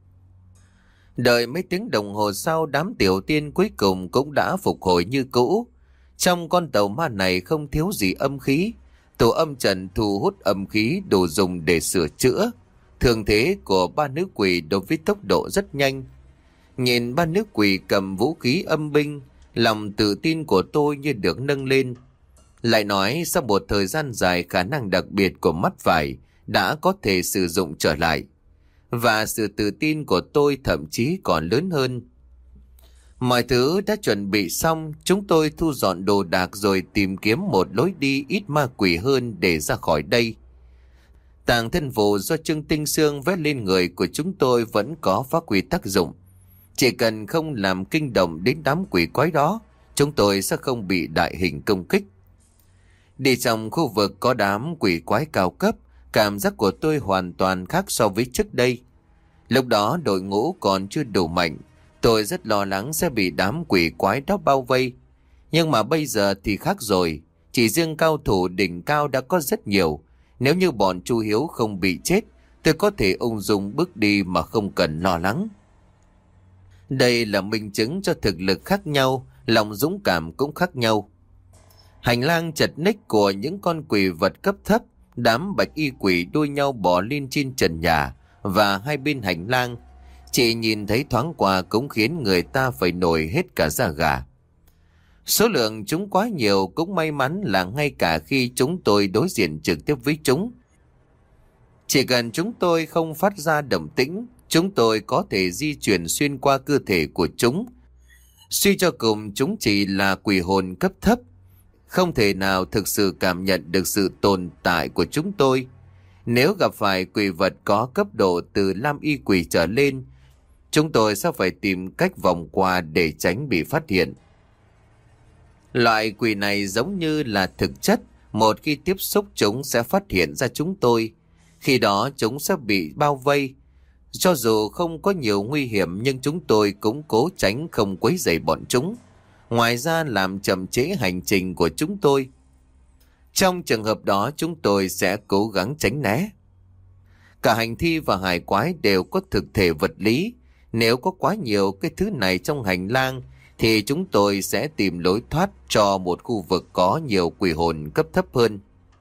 Đợi mấy tiếng đồng hồ sau, đám Tiểu Tiên cuối cùng cũng đã phục hồi như cũ. Trong con tàu ma này không thiếu gì âm khí. Tổ âm trận thu hút âm khí đủ dùng để sửa chữa. Thường thế của ba nữ quỷ đối với tốc độ rất nhanh. Nhìn ba nữ quỷ cầm vũ khí âm binh, lòng tự tin của tôi như được nâng lên. Lại nói sau một thời gian dài, khả năng đặc biệt của mắt phải đã có thể sử dụng trở lại. Và sự tự tin của tôi thậm chí còn lớn hơn. Mọi thứ đã chuẩn bị xong, chúng tôi thu dọn đồ đạc rồi tìm kiếm một lối đi ít ma quỷ hơn để ra khỏi đây. Tàng thân phù do Trương Tinh Sương vét lên người của chúng tôi vẫn có phát huy tác dụng. Chỉ cần không làm kinh động đến đám quỷ quái đó, chúng tôi sẽ không bị đại hình công kích. Đi trong khu vực có đám quỷ quái cao cấp, cảm giác của tôi hoàn toàn khác so với trước đây. Lúc đó đội ngũ còn chưa đủ mạnh, tôi rất lo lắng sẽ bị đám quỷ quái đó bao vây. Nhưng mà bây giờ thì khác rồi, chỉ riêng cao thủ đỉnh cao đã có rất nhiều. Nếu như bọn Chu Hiếu không bị chết, tôi có thể ung dung bước đi mà không cần lo lắng. Đây là minh chứng cho thực lực khác nhau, lòng dũng cảm cũng khác nhau. Hành lang chật ních của những con quỷ vật cấp thấp, đám bạch y quỷ đua nhau bò lên trên trần nhà và hai bên hành lang. Chỉ nhìn thấy thoáng qua cũng khiến người ta phải nổi hết cả da gà. Số lượng chúng quá nhiều, cũng may mắn là ngay cả khi chúng tôi đối diện trực tiếp với chúng, chỉ cần chúng tôi không phát ra động tĩnh, chúng tôi có thể di chuyển xuyên qua cơ thể của chúng. Suy cho cùng chúng chỉ là quỷ hồn cấp thấp, không thể nào thực sự cảm nhận được sự tồn tại của chúng tôi. Nếu gặp phải quỷ vật có cấp độ từ lam y quỷ trở lên, chúng tôi sẽ phải tìm cách vòng qua để tránh bị phát hiện. Loại quỷ này giống như là thực chất, một khi tiếp xúc chúng sẽ phát hiện ra chúng tôi. Khi đó chúng sẽ bị bao vây. Cho dù không có nhiều nguy hiểm nhưng chúng tôi cũng cố tránh không quấy rầy bọn chúng. Ngoài ra làm chậm trễ hành trình của chúng tôi. Trong trường hợp đó chúng tôi sẽ cố gắng tránh né. Cả hành thi và hải quái đều có thực thể vật lý. Nếu có quá nhiều cái thứ này trong hành lang thì chúng tôi sẽ tìm lối thoát cho một khu vực có nhiều quỷ hồn cấp thấp hơn.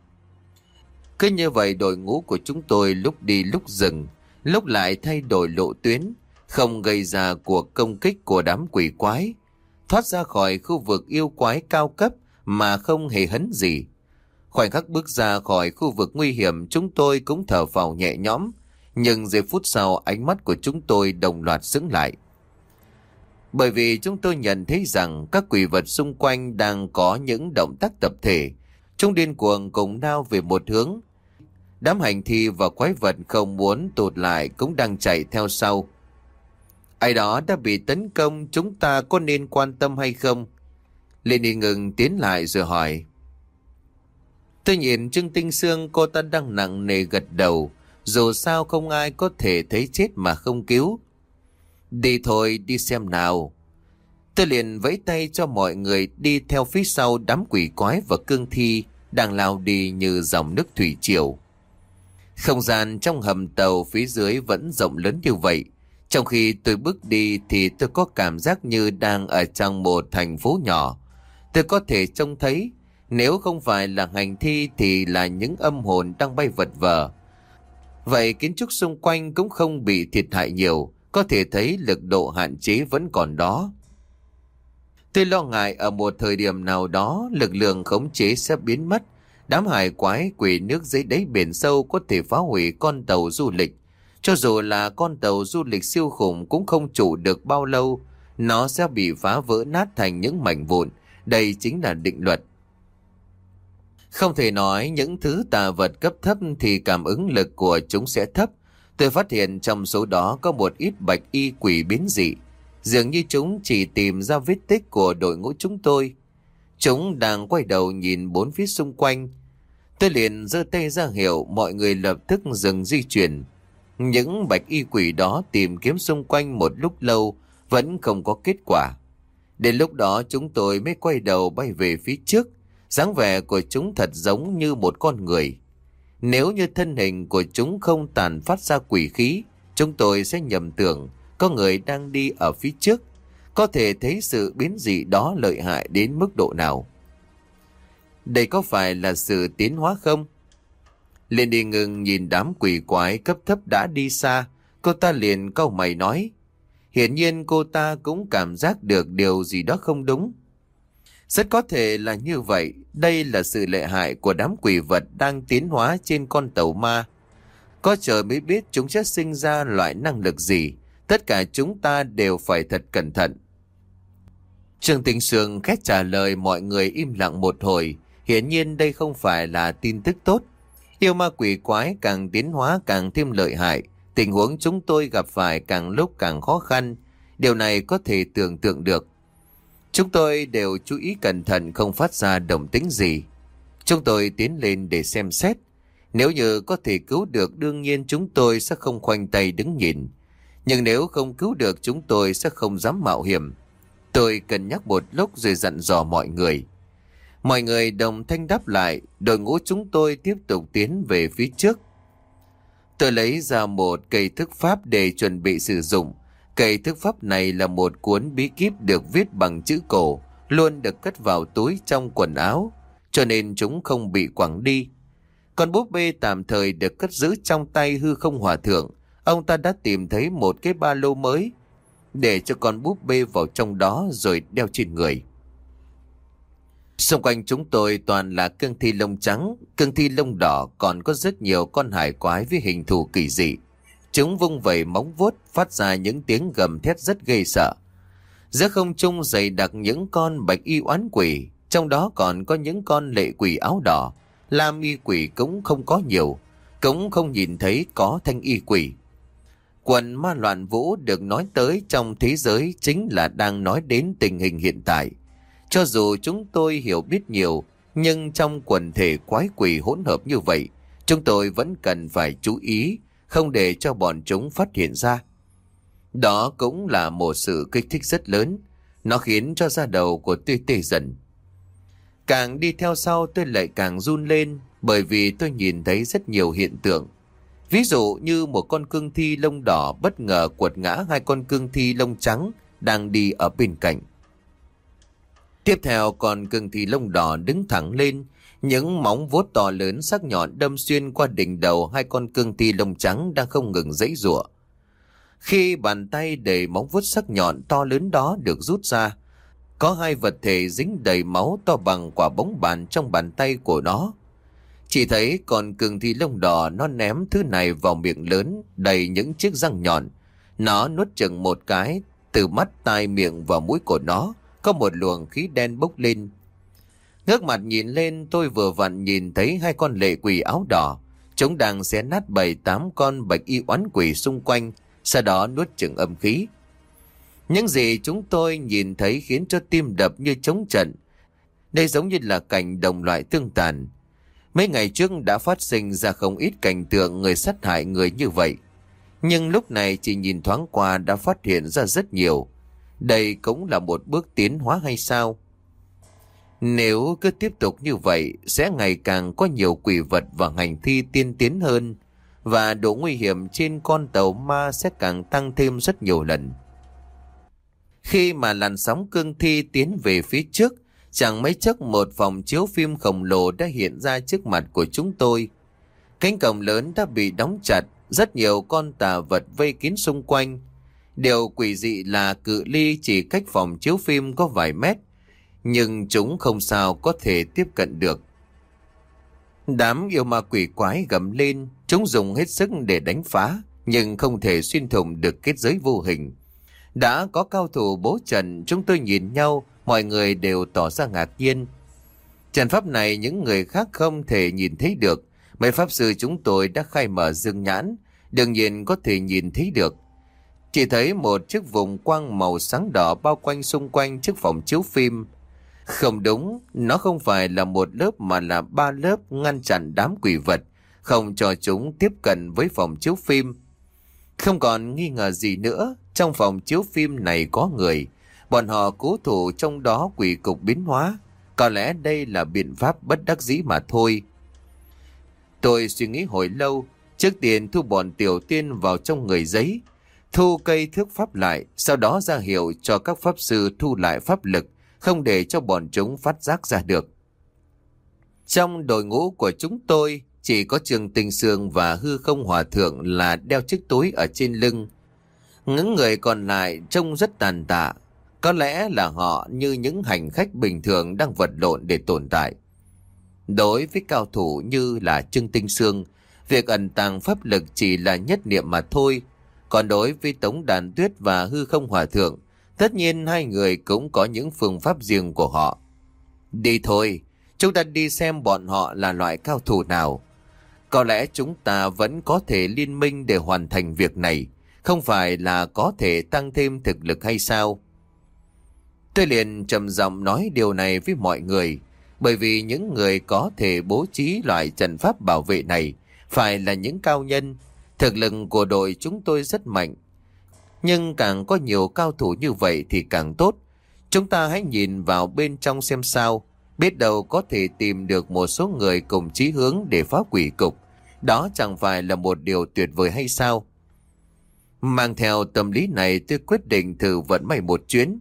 Cứ như vậy đội ngũ của chúng tôi lúc đi lúc dừng, lúc lại thay đổi lộ tuyến, không gây ra cuộc công kích của đám quỷ quái, thoát ra khỏi khu vực yêu quái cao cấp mà không hề hấn gì. Khoảnh khắc bước ra khỏi khu vực nguy hiểm chúng tôi cũng thở phào nhẹ nhõm, nhưng giây phút sau ánh mắt của chúng tôi đồng loạt sững lại. Bởi vì chúng tôi nhận thấy rằng các quỷ vật xung quanh đang có những động tác tập thể, chúng điên cuồng cùng lao về một hướng. Đám hành thi và quái vật không muốn tụt lại cũng đang chạy theo sau. Ai đó đã bị tấn công, chúng ta có nên quan tâm hay không? Lên đi ngừng tiến lại rồi hỏi. Tôi nhìn Trương Tinh Sương, cô ta đang nặng nề gật đầu. Dù sao không ai có thể thấy chết mà không cứu. Đi thôi, đi xem nào. Tôi liền vẫy tay cho mọi người đi theo phía sau đám quỷ quái và cương thi đang lao đi như dòng nước thủy triều. Không gian trong hầm tàu phía dưới vẫn rộng lớn như vậy. Trong khi tôi bước đi thì tôi có cảm giác như đang ở trong một thành phố nhỏ. Tôi có thể trông thấy, nếu không phải là hành thi thì là những âm hồn đang bay vật vờ. Vậy kiến trúc xung quanh cũng không bị thiệt hại nhiều, có thể thấy lực độ hạn chế vẫn còn đó. Tôi lo ngại ở một thời điểm nào đó lực lượng khống chế sẽ biến mất. Đám hải quái quỷ nước dưới đáy biển sâu có thể phá hủy con tàu du lịch. Cho dù là con tàu du lịch siêu khủng cũng không trụ được bao lâu, nó sẽ bị phá vỡ nát thành những mảnh vụn. Đây chính là định luật. Không thể nói những thứ tà vật cấp thấp thì cảm ứng lực của chúng sẽ thấp. Tôi phát hiện trong số đó có một ít bạch y quỷ biến dị. Dường như chúng chỉ tìm ra vết tích của đội ngũ chúng tôi. Chúng đang quay đầu nhìn bốn phía xung quanh. Tôi liền giơ tay ra hiệu mọi người lập tức dừng di chuyển. Những bạch y quỷ đó tìm kiếm xung quanh một lúc lâu vẫn không có kết quả. Đến lúc đó chúng tôi mới quay đầu bay về phía trước. Dáng vẻ của chúng thật giống như một con người. Nếu như thân hình của chúng không tàn phát ra quỷ khí, chúng tôi sẽ nhầm tưởng có người đang đi ở phía trước. Có thể thấy sự biến dị đó lợi hại đến mức độ nào. Đây có phải là sự tiến hóa không? Lên đi ngừng nhìn đám quỷ quái cấp thấp đã đi xa, cô ta liền cau mày nói. Hiển nhiên cô ta cũng cảm giác được điều gì đó không đúng. Rất có thể là như vậy, đây là sự lợi hại của đám quỷ vật đang tiến hóa trên con tàu ma. Có trời mới biết chúng sẽ sinh ra loại năng lực gì, tất cả chúng ta đều phải thật cẩn thận. Trương Tinh Sương khét trả lời mọi người im lặng một hồi, hiển nhiên đây không phải là tin tức tốt. Yêu ma quỷ quái càng tiến hóa càng thêm lợi hại, tình huống chúng tôi gặp phải càng lúc càng khó khăn, điều này có thể tưởng tượng được. Chúng tôi đều chú ý cẩn thận không phát ra động tĩnh gì. Chúng tôi tiến lên để xem xét. Nếu như có thể cứu được đương nhiên chúng tôi sẽ không khoanh tay đứng nhìn. Nhưng nếu không cứu được chúng tôi sẽ không dám mạo hiểm. Tôi cân nhắc một lúc rồi dặn dò mọi người. Mọi người đồng thanh đáp lại, đội ngũ chúng tôi tiếp tục tiến về phía trước. Tôi lấy ra một cây thức pháp để chuẩn bị sử dụng. Cây thức pháp này là một cuốn bí kíp được viết bằng chữ cổ, luôn được cất vào túi trong quần áo, cho nên chúng không bị quẳng đi. Còn búp bê tạm thời được cất giữ trong tay hư không hòa thượng. Ông ta đã tìm thấy một cái ba lô mới, để cho con búp bê vào trong đó rồi đeo trên người. Xung quanh chúng tôi toàn là cương thi lông trắng, cương thi lông đỏ, còn có rất nhiều con hải quái với hình thù kỳ dị. Chúng vung vẩy móng vuốt phát ra những tiếng gầm thét rất ghê sợ. Giữa không trung dày đặc những con bạch y oán quỷ, trong đó còn có những con lệ quỷ áo đỏ. Lam y quỷ cũng không có nhiều, cũng không nhìn thấy có thanh y quỷ. Quần ma loạn vũ được nói tới trong thế giới chính là đang nói đến tình hình hiện tại. Cho dù chúng tôi hiểu biết nhiều, nhưng trong quần thể quái quỷ hỗn hợp như vậy, chúng tôi vẫn cần phải chú ý, không để cho bọn chúng phát hiện ra. Đó cũng là một sự kích thích rất lớn, nó khiến cho da đầu của tôi tê dần. Càng đi theo sau tôi lại càng run lên, bởi vì tôi nhìn thấy rất nhiều hiện tượng. Ví dụ như một con cương thi lông đỏ bất ngờ quật ngã hai con cương thi lông trắng đang đi ở bên cạnh. Tiếp theo con cương thi lông đỏ đứng thẳng lên, những móng vuốt to lớn sắc nhọn đâm xuyên qua đỉnh đầu hai con cương thi lông trắng đang không ngừng giãy giụa. Khi bàn tay đầy móng vuốt sắc nhọn to lớn đó được rút ra, có hai vật thể dính đầy máu to bằng quả bóng bàn trong bàn tay của nó. Chỉ thấy con cương thi lông đỏ nó ném thứ này vào miệng lớn đầy những chiếc răng nhọn. Nó nuốt chừng một cái, từ mắt, tai, miệng và mũi của nó có một luồng khí đen bốc lên. Ngước mặt nhìn lên, tôi vừa vặn nhìn thấy hai con lệ quỷ áo đỏ. Chúng đang xé nát bảy tám con bạch y oán quỷ xung quanh, sau đó nuốt chửng âm khí. Những gì chúng tôi nhìn thấy khiến cho tim đập như trống trận. Đây giống như là cảnh đồng loại tương tàn. Mấy ngày trước đã phát sinh ra không ít cảnh tượng người sát hại người như vậy. Nhưng lúc này chỉ nhìn thoáng qua đã phát hiện ra rất nhiều. Đây cũng là một bước tiến hóa hay sao? Nếu cứ tiếp tục như vậy, sẽ ngày càng có nhiều quỷ vật và hành thi tiên tiến hơn, và độ nguy hiểm trên con tàu ma sẽ càng tăng thêm rất nhiều lần. Khi mà làn sóng cương thi tiến về phía trước, chẳng mấy chốc một phòng chiếu phim khổng lồ đã hiện ra trước mặt của chúng tôi. Cánh cổng lớn đã bị đóng chặt, rất nhiều con tà vật vây kín xung quanh. Điều quỷ dị là cự ly chỉ cách phòng chiếu phim có vài mét, nhưng chúng không sao có thể tiếp cận được. Đám yêu ma quỷ quái gầm lên, chúng dùng hết sức để đánh phá, nhưng không thể xuyên thủng được kết giới vô hình. Đã có cao thủ bố trận, chúng tôi nhìn nhau, mọi người đều tỏ ra ngạc nhiên. Trận pháp này những người khác không thể nhìn thấy được, mấy pháp sư chúng tôi đã khai mở dương nhãn, đương nhiên có thể nhìn thấy được. Chỉ thấy một chiếc vùng quang màu sáng đỏ bao quanh xung quanh chiếc phòng chiếu phim. Không đúng, nó không phải là một lớp mà là ba lớp ngăn chặn đám quỷ vật, không cho chúng tiếp cận với phòng chiếu phim. Không còn nghi ngờ gì nữa, trong phòng chiếu phim này có người, bọn họ cố thủ trong đó quỷ cục biến hóa. Có lẽ đây là biện pháp bất đắc dĩ mà thôi. Tôi suy nghĩ hồi lâu, trước tiên thu bọn tiểu tiên vào trong người giấy, thu cây thước pháp lại, sau đó ra hiệu cho các pháp sư thu lại pháp lực, không để cho bọn chúng phát giác ra được. Trong đội ngũ của chúng tôi, chỉ có Trương Tinh Sương và Hư Không Hòa Thượng là đeo chiếc túi ở trên lưng. Những người còn lại trông rất tàn tạ, có lẽ là họ như những hành khách bình thường đang vật lộn để tồn tại. Đối với cao thủ như là Trương Tinh Sương, việc ẩn tàng pháp lực chỉ là nhất niệm mà thôi. Còn đối với Tống Đàn Tuyết và Hư Không Hòa Thượng, tất nhiên hai người cũng có những phương pháp riêng của họ. Đi thôi, chúng ta đi xem bọn họ là loại cao thủ nào. Có lẽ chúng ta vẫn có thể liên minh để hoàn thành việc này, không phải là có thể tăng thêm thực lực hay sao? Tôi liền trầm giọng nói điều này với mọi người, bởi vì những người có thể bố trí loại trận pháp bảo vệ này phải là những cao nhân. Thực lực của đội chúng tôi rất mạnh, nhưng càng có nhiều cao thủ như vậy thì càng tốt. Chúng ta hãy nhìn vào bên trong xem sao, biết đâu có thể tìm được một số người cùng chí hướng để phá quỷ cục. Đó chẳng phải là một điều tuyệt vời hay sao? Mang theo tâm lý này, tôi quyết định thử vận may một chuyến.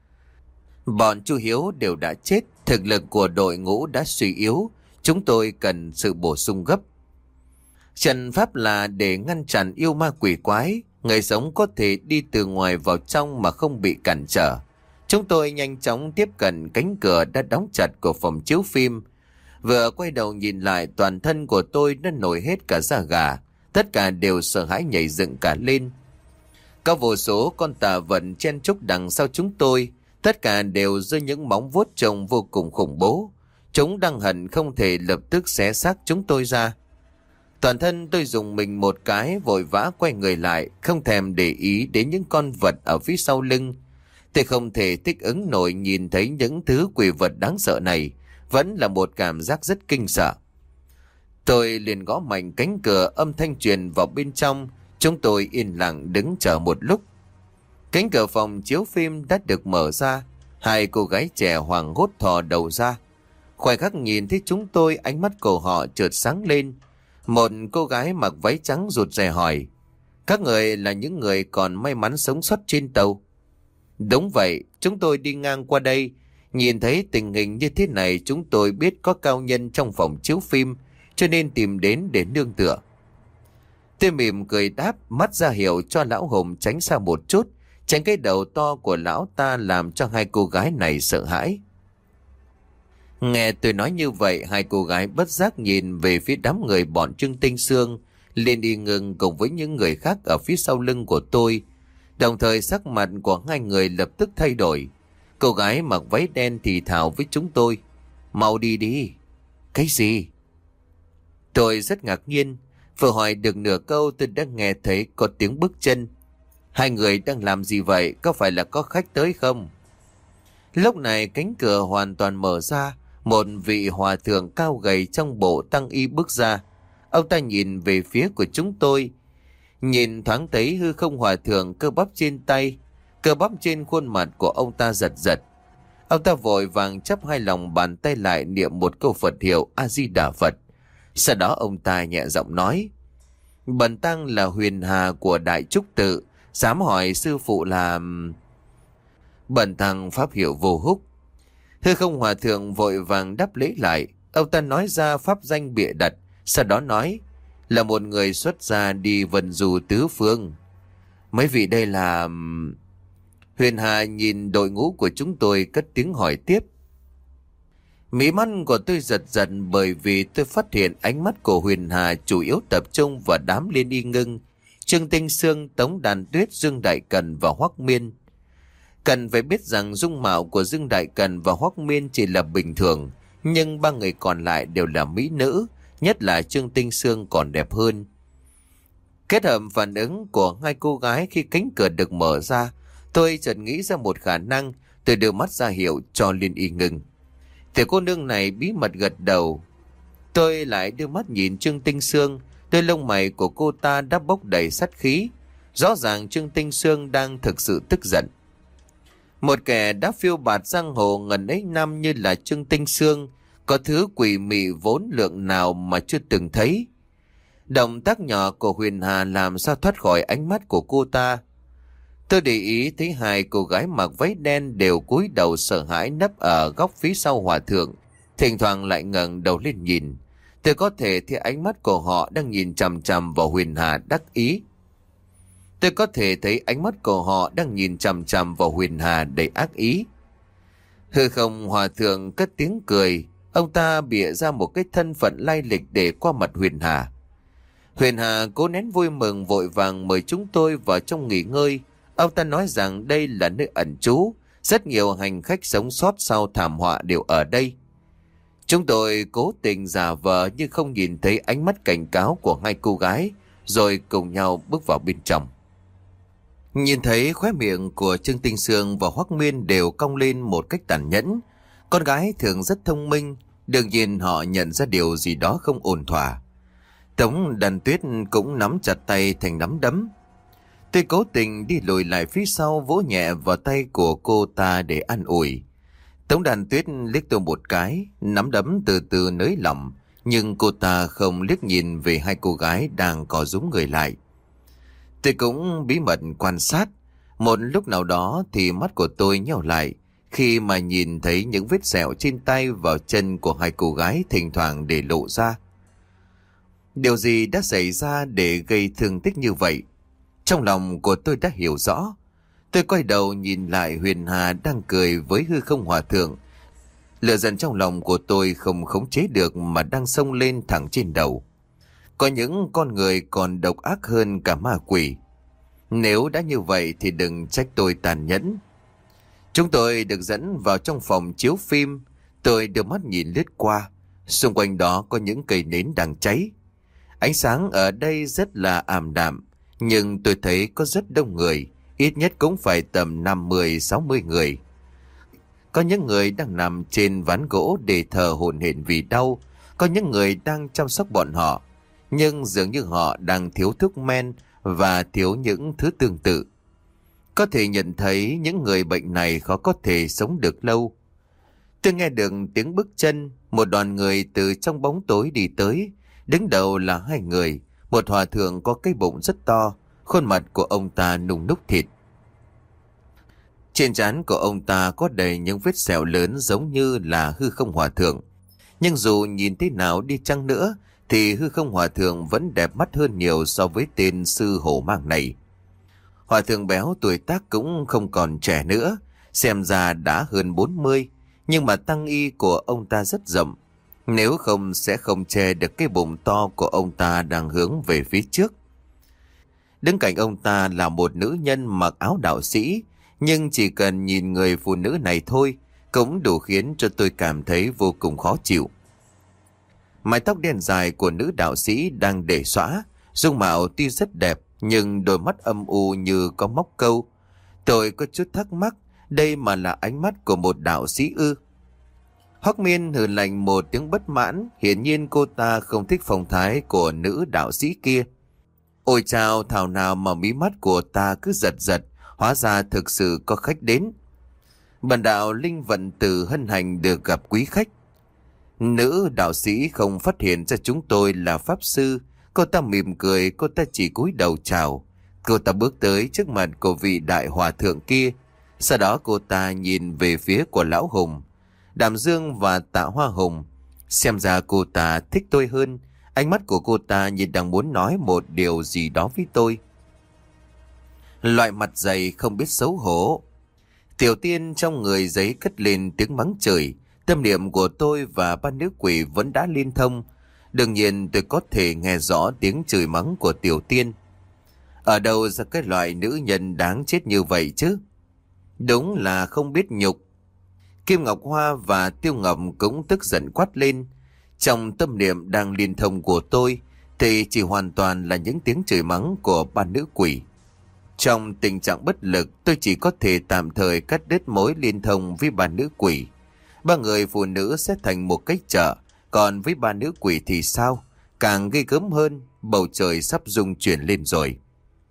Bọn Chu Hiếu đều đã chết, thực lực của đội ngũ đã suy yếu, chúng tôi cần sự bổ sung gấp. Trận pháp là để ngăn chặn yêu ma quỷ quái, người sống có thể đi từ ngoài vào trong mà không bị cản trở. Chúng tôi nhanh chóng tiếp cận cánh cửa đã đóng chặt của phòng chiếu phim. Vừa quay đầu nhìn lại, toàn thân của tôi đã nổi hết cả da gà, tất cả đều sợ hãi nhảy dựng cả lên. Có vô số con tà vật chen chúc đằng sau chúng tôi, tất cả đều giơ những móng vuốt trông vô cùng khủng bố. Chúng đang hận không thể lập tức xé xác chúng tôi ra. Toàn thân tôi dùng mình một cái, vội vã quay người lại, không thèm để ý đến những con vật ở phía sau lưng. Tôi không thể thích ứng nổi nhìn thấy những thứ quỷ vật đáng sợ này, vẫn là một cảm giác rất kinh sợ. Tôi liền gõ mạnh cánh cửa, âm thanh truyền vào bên trong. Chúng tôi yên lặng đứng chờ một lúc. Cánh cửa phòng chiếu phim đã được mở ra. Hai cô gái trẻ hoảng hốt thò đầu ra. Khoảnh khắc nhìn thấy chúng tôi, ánh mắt của họ chợt sáng lên. Một cô gái mặc váy trắng rụt rè hỏi: "Các người là những người còn may mắn sống sót trên tàu?" "Đúng vậy, chúng tôi đi ngang qua đây. Nhìn thấy tình hình như thế này, chúng tôi biết có cao nhân trong phòng chiếu phim, cho nên tìm đến để nương tựa." Tôi mỉm cười đáp, mắt ra hiệu cho lão Hùng tránh xa một chút, tránh cái đầu to của lão ta làm cho hai cô gái này sợ hãi. Nghe tôi nói như vậy, hai cô gái bất giác nhìn về phía đám người bọn Trương Tinh Sương, liền đi ngừng cùng với những người khác ở phía sau lưng của tôi. Đồng thời sắc mặt của hai người lập tức thay đổi. Cô gái mặc váy đen thì thào với chúng tôi: "Mau đi đi." "Cái gì?" Tôi rất ngạc nhiên. Vừa hỏi được nửa câu tôi đã nghe thấy có tiếng bước chân. "Hai người đang làm gì vậy? Có phải là có khách tới không?" Lúc này cánh cửa hoàn toàn mở ra. Một vị hòa thượng cao gầy trong bộ tăng y bước ra. Ông ta nhìn về phía của chúng tôi. Nhìn thoáng thấy hư không hòa thượng, cơ bắp trên tay, cơ bắp trên khuôn mặt của ông ta giật giật. Ông ta vội vàng chắp hai lòng bàn tay lại, niệm một câu Phật hiệu A Di Đà Phật. Sau đó ông ta nhẹ giọng nói: "Bần tăng là Huyền Hà của Đại Trúc Tự, dám hỏi sư phụ là..." "Bần tăng pháp hiệu Vô Húc." Hư không hòa thượng vội vàng đáp lễ lại. Ông ta nói ra pháp danh bịa đặt, sau đó nói: "Là một người xuất gia đi vần du tứ phương." "Mấy vị đây là..." Huyền Hà nhìn đội ngũ của chúng tôi cất tiếng hỏi tiếp. Mí mắt của tôi giật giật, bởi vì tôi phát hiện ánh mắt của Huyền Hà chủ yếu tập trung vào đám Liên Y Ngưng, Trương Tinh Sương, Tống Đàn Tuyết, Dương Đại Cần và Hoắc Miên. Cần phải biết rằng dung mạo của Dương Đại Cần và Hoắc Miên chỉ là bình thường, nhưng ba người còn lại đều là mỹ nữ, nhất là Trương Tinh Sương còn đẹp hơn. Kết hợp phản ứng của hai cô gái khi cánh cửa được mở ra, tôi chợt nghĩ ra một khả năng. Tôi đưa mắt ra hiệu cho Liên Y Ngưng. Tiểu cô nương này bí mật gật đầu. Tôi lại đưa mắt nhìn Trương Tinh Sương. Đôi lông mày của cô ta đã bốc đầy sát khí. Rõ ràng Trương Tinh Sương đang thực sự tức giận. Một kẻ đã phiêu bạt giang hồ ngần ấy năm như là Trương Tinh Sương, có thứ quỷ mị vốn lượng nào mà chưa từng thấy. Động tác nhỏ của Huyền Hà làm sao thoát khỏi ánh mắt của cô ta. Tôi để ý thấy hai cô gái mặc váy đen đều cúi đầu sợ hãi nấp ở góc phía sau hòa thượng, thỉnh thoảng lại ngẩng đầu lên nhìn. Tôi có thể thấy ánh mắt của họ đang nhìn chằm chằm vào Huyền Hà đắc ý. Tôi có thể thấy ánh mắt của họ đang nhìn chằm chằm vào Huyền Hà đầy ác ý. Hư không hòa thượng cất tiếng cười. Ông ta bịa ra một cái thân phận lai lịch để qua mặt Huyền Hà. Huyền Hà cố nén vui mừng vội vàng mời chúng tôi vào trong nghỉ ngơi. Ông ta nói rằng đây là nơi ẩn trú, rất nhiều hành khách sống sót sau thảm họa đều ở đây. Chúng tôi cố tình giả vờ như không nhìn thấy ánh mắt cảnh cáo của hai cô gái, rồi cùng nhau bước vào bên trong. Nhìn thấy khóe miệng của Trương Tinh Sương và Hoắc Miên đều cong lên một cách tàn nhẫn. Con gái thường rất thông minh, đương nhiên họ nhận ra điều gì đó không ổn thỏa. Tống Đàn Tuyết cũng nắm chặt tay thành nắm đấm. Tôi cố tình đi lùi lại phía sau, vỗ nhẹ vào tay của cô ta để an ủi. Tống Đàn Tuyết liếc tôi một cái, nắm đấm từ từ nới lỏng, nhưng cô ta không liếc nhìn về hai cô gái đang co rúm người lại. Tôi cũng bí mật quan sát. Một lúc nào đó thì mắt của tôi nheo lại khi mà nhìn thấy những vết sẹo trên tay và chân của hai cô gái thỉnh thoảng để lộ ra. Điều gì đã xảy ra để gây thương tích như vậy? Trong lòng của tôi đã hiểu rõ. Tôi quay đầu nhìn lại Huyền Hà đang cười với hư không hòa thượng. Lửa giận trong lòng của tôi không khống chế được mà đang xông lên thẳng trên đầu. Có những con người còn độc ác hơn cả ma quỷ. Nếu đã như vậy thì đừng trách tôi tàn nhẫn. Chúng tôi được dẫn vào trong phòng chiếu phim. Tôi đưa mắt nhìn lướt qua. Xung quanh đó có những cây nến đang cháy. Ánh sáng ở đây rất là ảm đạm, nhưng tôi thấy có rất đông người, ít nhất cũng phải tầm năm mươi sáu mươi người. Có những người đang nằm trên ván gỗ để thờ hổn hển vì đau, có những người đang chăm sóc bọn họ, nhưng dường như họ đang thiếu thuốc men và thiếu những thứ tương tự. Có thể nhận thấy những người bệnh này khó có thể sống được lâu. Tôi nghe được tiếng bước chân, một đoàn người từ trong bóng tối đi tới. Đứng đầu là hai người, một hòa thượng có cái bụng rất to, khuôn mặt của ông ta nung núc thịt. Trên trán của ông ta có đầy những vết sẹo lớn giống như là hư không hòa thượng. Nhưng dù nhìn thế nào đi chăng nữa thì hư không hòa thượng vẫn đẹp mắt hơn nhiều so với tên sư hổ mang này. Hòa thượng béo tuổi tác cũng không còn trẻ nữa, xem ra đã hơn bốn mươi, nhưng mà tăng y của ông ta rất rộng. Nếu không sẽ không che được cái bụng to của ông ta đang hướng về phía trước. Đứng cạnh ông ta là một nữ nhân mặc áo đạo sĩ, nhưng chỉ cần nhìn người phụ nữ này thôi cũng đủ khiến cho tôi cảm thấy vô cùng khó chịu. Mái tóc đen dài của nữ đạo sĩ đang để xõa, dung mạo tuy rất đẹp nhưng đôi mắt âm u như có móc câu. Tôi có chút thắc mắc, đây mà là ánh mắt của một đạo sĩ ư? Hoắc Miên hừ lạnh một tiếng bất mãn, hiển nhiên cô ta không thích phong thái của nữ đạo sĩ kia. Ôi chao, thảo nào mà mí mắt của ta cứ giật giật, hóa ra thực sự có khách đến. Bần đạo linh vận từ hân hạnh được gặp quý khách. Nữ đạo sĩ không phát hiện ra chúng tôi là pháp sư. Cô ta mỉm cười, cô ta chỉ cúi đầu chào. Cô ta bước tới trước mặt của vị đại hòa thượng kia. Sau đó cô ta nhìn về phía của lão Hùng, Đàm Dương và Tạ Hoa Hùng. Xem ra cô ta thích tôi hơn. Ánh mắt của cô ta như đang muốn nói một điều gì đó với tôi. Loại mặt dày không biết xấu hổ. Tiểu Tiên trong người giấy cất lên tiếng mắng chửi. Tâm niệm của tôi và ba nữ quỷ vẫn đã liên thông. Đương nhiên tôi có thể nghe rõ tiếng chửi mắng của Tiểu Tiên. Ở đâu ra cái loại nữ nhân đáng chết như vậy chứ? Đúng là không biết nhục. Kim Ngọc Hoa và Tiêu Ngọc cũng tức giận quát lên. Trong tâm niệm đang liên thông của tôi thì chỉ hoàn toàn là những tiếng chửi mắng của ba nữ quỷ. Trong tình trạng bất lực, tôi chỉ có thể tạm thời cắt đứt mối liên thông với ba nữ quỷ. Ba người phụ nữ sẽ thành một cái chợ, còn với ba nữ quỷ thì sao? Càng ghê gớm hơn, bầu trời sắp rung chuyển lên rồi.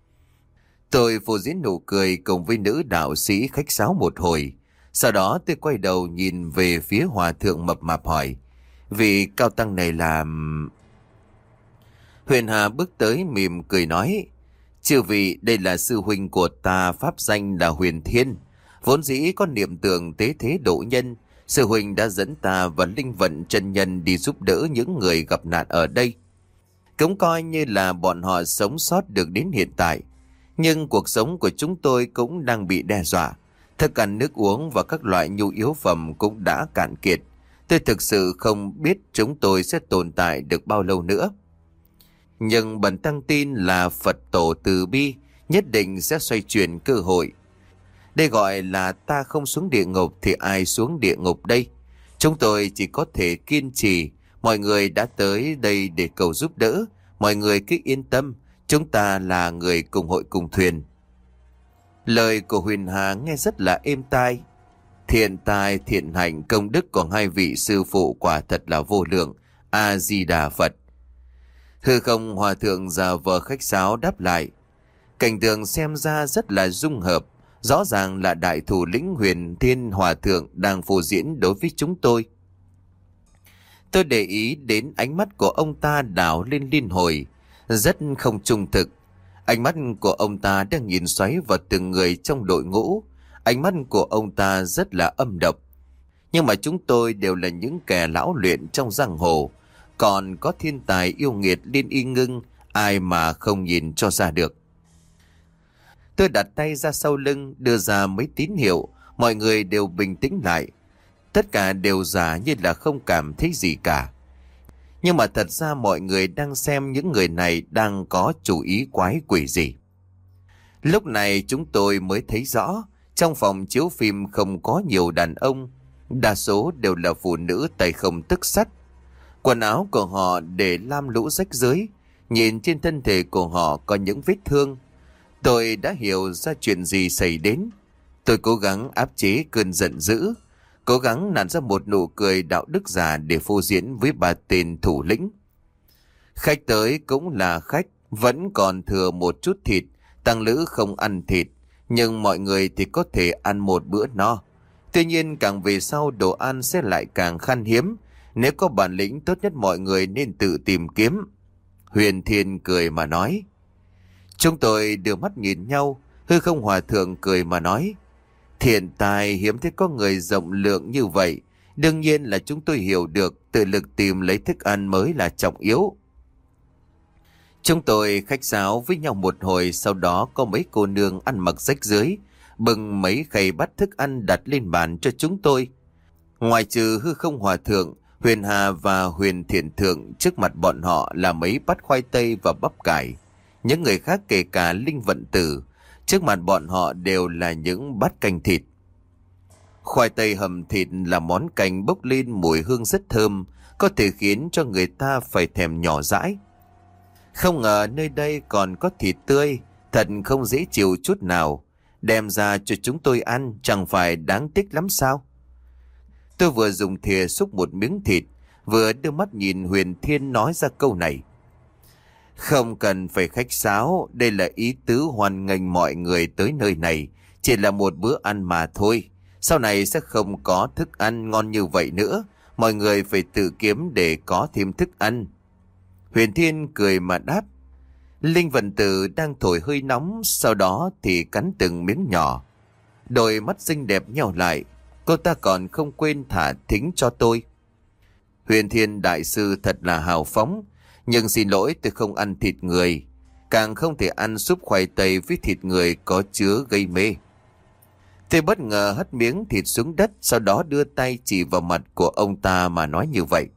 Tôi phô diễn nụ cười cùng với nữ đạo sĩ khách sáo một hồi. Sau đó tôi quay đầu nhìn về phía hòa thượng mập mạp hỏi, vị cao tăng này là... Huyền Hà bước tới mỉm cười nói, chư vị, đây là sư huynh của ta, pháp danh là Huyền Thiên. Vốn dĩ có niệm tưởng tế thế độ nhân, sư huynh đã dẫn ta và linh vận chân nhân đi giúp đỡ những người gặp nạn ở đây. Cũng coi như là bọn họ sống sót được đến hiện tại. Nhưng cuộc sống của chúng tôi cũng đang bị đe dọa. Thức ăn nước uống và các loại nhu yếu phẩm cũng đã cạn kiệt. Tôi thực sự không biết chúng tôi sẽ tồn tại được bao lâu nữa. Nhưng bần tăng tin là Phật tổ từ bi nhất định sẽ xoay chuyển cơ hội. Đây gọi là ta không xuống địa ngục thì ai xuống địa ngục đây? Chúng tôi chỉ có thể kiên trì. Mọi người đã tới đây để cầu giúp đỡ. Mọi người cứ yên tâm, chúng ta là người cùng hội cùng thuyền. Lời của Huyền Hà nghe rất là êm tai. Thiện tài, thiện hạnh, công đức của hai vị sư phụ quả thật là vô lượng. A-di-đà Phật. Hư không hòa thượng giả vờ khách sáo đáp lại. Cảnh tượng xem ra rất là dung hợp. Rõ ràng là đại thủ lĩnh Huyền Thiên hòa thượng đang phô diễn đối với chúng tôi. Tôi để ý đến ánh mắt của ông ta đảo lên liên hồi, rất không trung thực. Ánh mắt của ông ta đang nhìn xoáy vào từng người trong đội ngũ. Ánh mắt của ông ta rất là âm độc. Nhưng mà chúng tôi đều là những kẻ lão luyện trong giang hồ. Còn có thiên tài yêu nghiệt Liên Y Ngưng, ai mà không nhìn cho ra được. Tôi đặt tay ra sau lưng, đưa ra mấy tín hiệu. Mọi người đều bình tĩnh lại. Tất cả đều giả như là không cảm thấy gì cả. Nhưng mà thật ra mọi người đang xem những người này đang có chủ ý quái quỷ gì. Lúc này chúng tôi mới thấy rõ, trong phòng chiếu phim không có nhiều đàn ông, đa số đều là phụ nữ tay không tấc sắt. Quần áo của họ để lam lũ rách rưới, nhìn trên thân thể của họ có những vết thương. Tôi đã hiểu ra chuyện gì xảy đến. Tôi cố gắng áp chế cơn giận dữ. cố gắng nặn ra một nụ cười đạo đức giả để phô diễn với ba tên thủ lĩnh. Khách tới cũng là khách, vẫn còn thừa một chút thịt, tăng lữ không ăn thịt, nhưng mọi người thì có thể ăn một bữa no. Tuy nhiên càng về sau đồ ăn sẽ lại càng khan hiếm, nếu có bản lĩnh tốt nhất mọi người nên tự tìm kiếm. Huyền Thiên cười mà nói. Chúng tôi đưa mắt nhìn nhau, Hư Không Hòa Thượng cười mà nói. Thiện tài hiếm thấy có người rộng lượng như vậy, đương nhiên là chúng tôi hiểu được tự lực tìm lấy thức ăn mới là trọng yếu. Chúng tôi khách sáo với nhau một hồi, sau đó có mấy cô nương ăn mặc rách rưới, bưng mấy khay bát thức ăn đặt lên bàn cho chúng tôi. Ngoài trừ Hư Không Hòa Thượng, Huyền Hà và Huyền Thiện Thượng, trước mặt bọn họ là mấy bát khoai tây và bắp cải. Những người khác kể cả Linh Vận Tử, trước mặt bọn họ đều là những bát canh thịt. Khoai tây hầm thịt là món canh bốc lên mùi hương rất thơm, có thể khiến cho người ta phải thèm nhỏ dãi. Không ngờ nơi đây còn có thịt tươi, thật không dễ chịu chút nào. Đem ra cho chúng tôi ăn chẳng phải đáng tiếc lắm sao? Tôi vừa dùng thìa xúc một miếng thịt, vừa đưa mắt nhìn Huyền Thiên nói ra câu này. Không cần phải khách sáo, đây là ý tứ hoan nghênh mọi người tới nơi này, chỉ là một bữa ăn mà thôi. Sau này sẽ không có thức ăn ngon như vậy nữa, mọi người phải tự kiếm để có thêm thức ăn. Huyền Thiên cười mà đáp. Linh Vận Tử đang thổi hơi nóng, sau đó thì cắn từng miếng nhỏ. Đôi mắt xinh đẹp nheo lại, cô ta còn không quên thả thính cho tôi. Huyền Thiên đại sư thật là hào phóng, nhưng xin lỗi tôi không ăn thịt người, càng không thể ăn súp khoai tây với thịt người có chứa gây mê. Tôi bất ngờ hất miếng thịt xuống đất, sau đó đưa tay chỉ vào mặt của ông ta mà nói như vậy.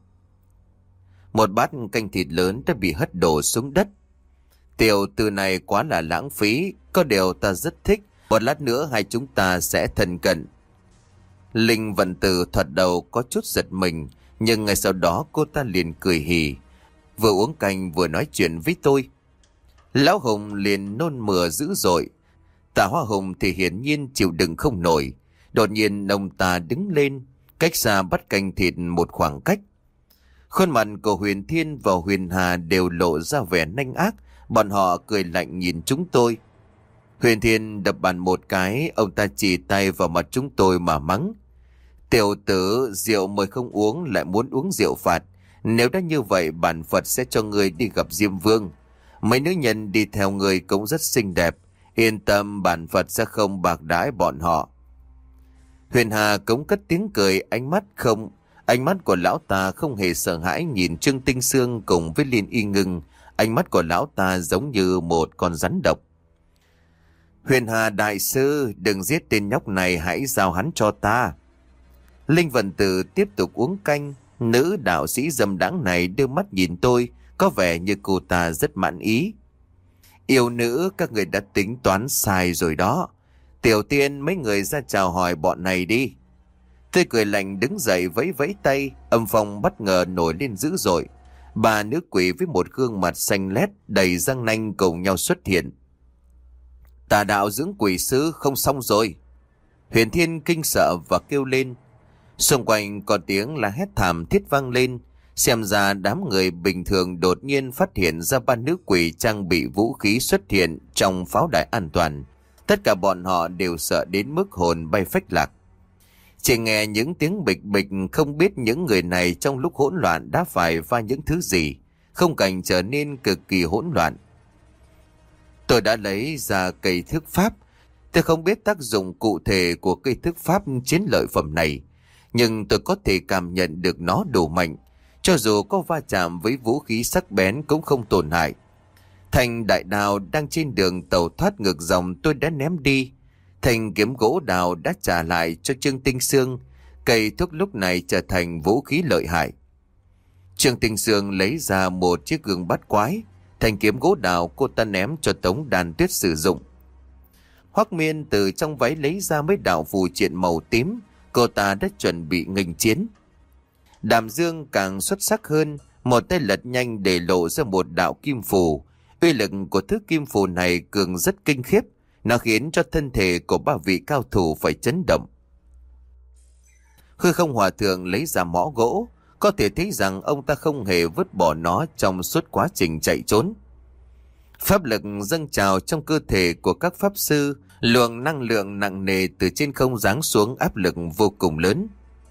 Một bát canh thịt lớn đã bị hất đổ xuống đất. Tiểu từ này quá là lãng phí, có điều ta rất thích, một lát nữa hai chúng ta sẽ thân cận. Linh Vận Tử thoạt đầu có chút giật mình, nhưng ngay sau đó cô ta liền cười hì, vừa uống canh vừa nói chuyện với tôi. Lão Hùng liền nôn mửa dữ dội, Tạ Hoa Hùng thì hiển nhiên chịu đựng không nổi. Đột nhiên ông ta đứng lên, cách xa bắt canh thịt một khoảng cách. Khuôn mặt của Huyền Thiên và Huyền Hà đều lộ ra vẻ nanh ác, bọn họ cười lạnh nhìn chúng tôi. Huyền Thiên đập bàn một cái, ông ta chỉ tay vào mặt chúng tôi mà mắng. Tiểu tử, rượu mời không uống lại muốn uống rượu phạt. Nếu đã như vậy, bản Phật sẽ cho người đi gặp Diêm Vương. Mấy nữ nhân đi theo người cũng rất xinh đẹp. Yên tâm, bản Phật sẽ không bạc đãi bọn họ. Huyền Hà cũng cất tiếng cười, ánh mắt không... Ánh mắt của lão ta không hề sợ hãi nhìn Trương Tinh Sương cùng với Liên Y Ngưng. Ánh mắt của lão ta giống như một con rắn độc. Huyền Hà đại sư, đừng giết tên nhóc này, hãy giao hắn cho ta. Linh Vận Tử tiếp tục uống canh. Nữ đạo sĩ dâm đãng này đưa mắt nhìn tôi, có vẻ như cô ta rất mãn ý. Yêu nữ, các người đã tính toán sai rồi đó. Tiểu Tiên, mấy người ra chào hỏi bọn này đi. Tôi cười lạnh đứng dậy vẫy vẫy tay, âm phong bất ngờ nổi lên dữ dội. Ba nữ quỷ với một gương mặt xanh lét đầy răng nanh cùng nhau xuất hiện. Tà đạo dưỡng quỷ sứ không xong rồi. Huyền Thiên kinh sợ và kêu lên. Xung quanh có tiếng là hét thảm thiết vang lên. Xem ra đám người bình thường đột nhiên phát hiện ra ba nữ quỷ trang bị vũ khí xuất hiện trong pháo đài an toàn. Tất cả bọn họ đều sợ đến mức hồn bay phách lạc. Chỉ nghe những tiếng bịch bịch, không biết những người này trong lúc hỗn loạn đã phải va những thứ gì. Không cảnh trở nên cực kỳ hỗn loạn. Tôi đã lấy ra cây thức pháp. Tôi không biết tác dụng cụ thể của cây thức pháp chiến lợi phẩm này, nhưng tôi có thể cảm nhận được nó đủ mạnh. Cho dù có va chạm với vũ khí sắc bén cũng không tổn hại. Thanh đại đao đang trên đường tàu thoát ngược dòng tôi đã ném đi. Thanh kiếm gỗ đào đã trả lại cho Trương Tinh Sương. Cây thuốc lúc này trở thành vũ khí lợi hại. Trương Tinh Sương lấy ra một chiếc gương bát quái. Thanh kiếm gỗ đào cô ta ném cho Tống Đàn Tuyết sử dụng. Hoắc Miên từ trong váy lấy ra mấy đạo phù triện màu tím. Cô ta đã chuẩn bị nghênh chiến. Đàm Dương càng xuất sắc hơn, một tay lật nhanh để lộ ra một đạo kim phù. Uy lực của thứ kim phù này cường rất kinh khiếp, nó khiến cho thân thể của ba vị cao thủ phải chấn động. Hư Không Hòa Thượng lấy ra mõ gỗ, có thể thấy rằng ông ta không hề vứt bỏ nó trong suốt quá trình chạy trốn. Pháp lực dâng trào trong cơ thể của các pháp sư, luồng năng lượng nặng nề từ trên không giáng xuống, áp lực vô cùng lớn.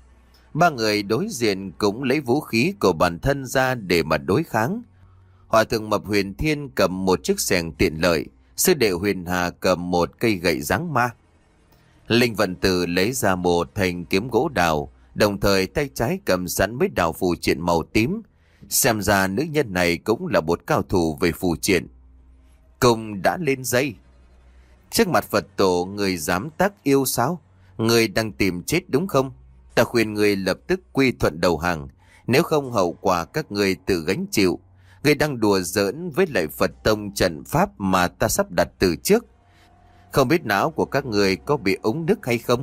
Ba người đối diện cũng lấy vũ khí của bản thân ra để mà đối kháng. Hòa thượng Mập Huyền Thiên cầm một chiếc xẻng tiện lợi, sư đệ Huyền Hà cầm một cây gậy giáng ma. Linh Vận Tử lấy ra một thanh kiếm gỗ đào, đồng thời tay trái cầm sẵn mấy đạo phù triện màu tím. Xem ra nữ nhân này cũng là một cao thủ về phù triện. Cùng đã lên dây. Trước mặt Phật tổ, người dám tác yêu sao? Người đang tìm chết đúng không? Ta khuyên người lập tức quy thuận đầu hàng, nếu không hậu quả các người tự gánh chịu. Người đang đùa giỡn với lại Phật tông trận pháp mà ta sắp đặt từ trước. Không biết não của các người có bị ống nước hay không?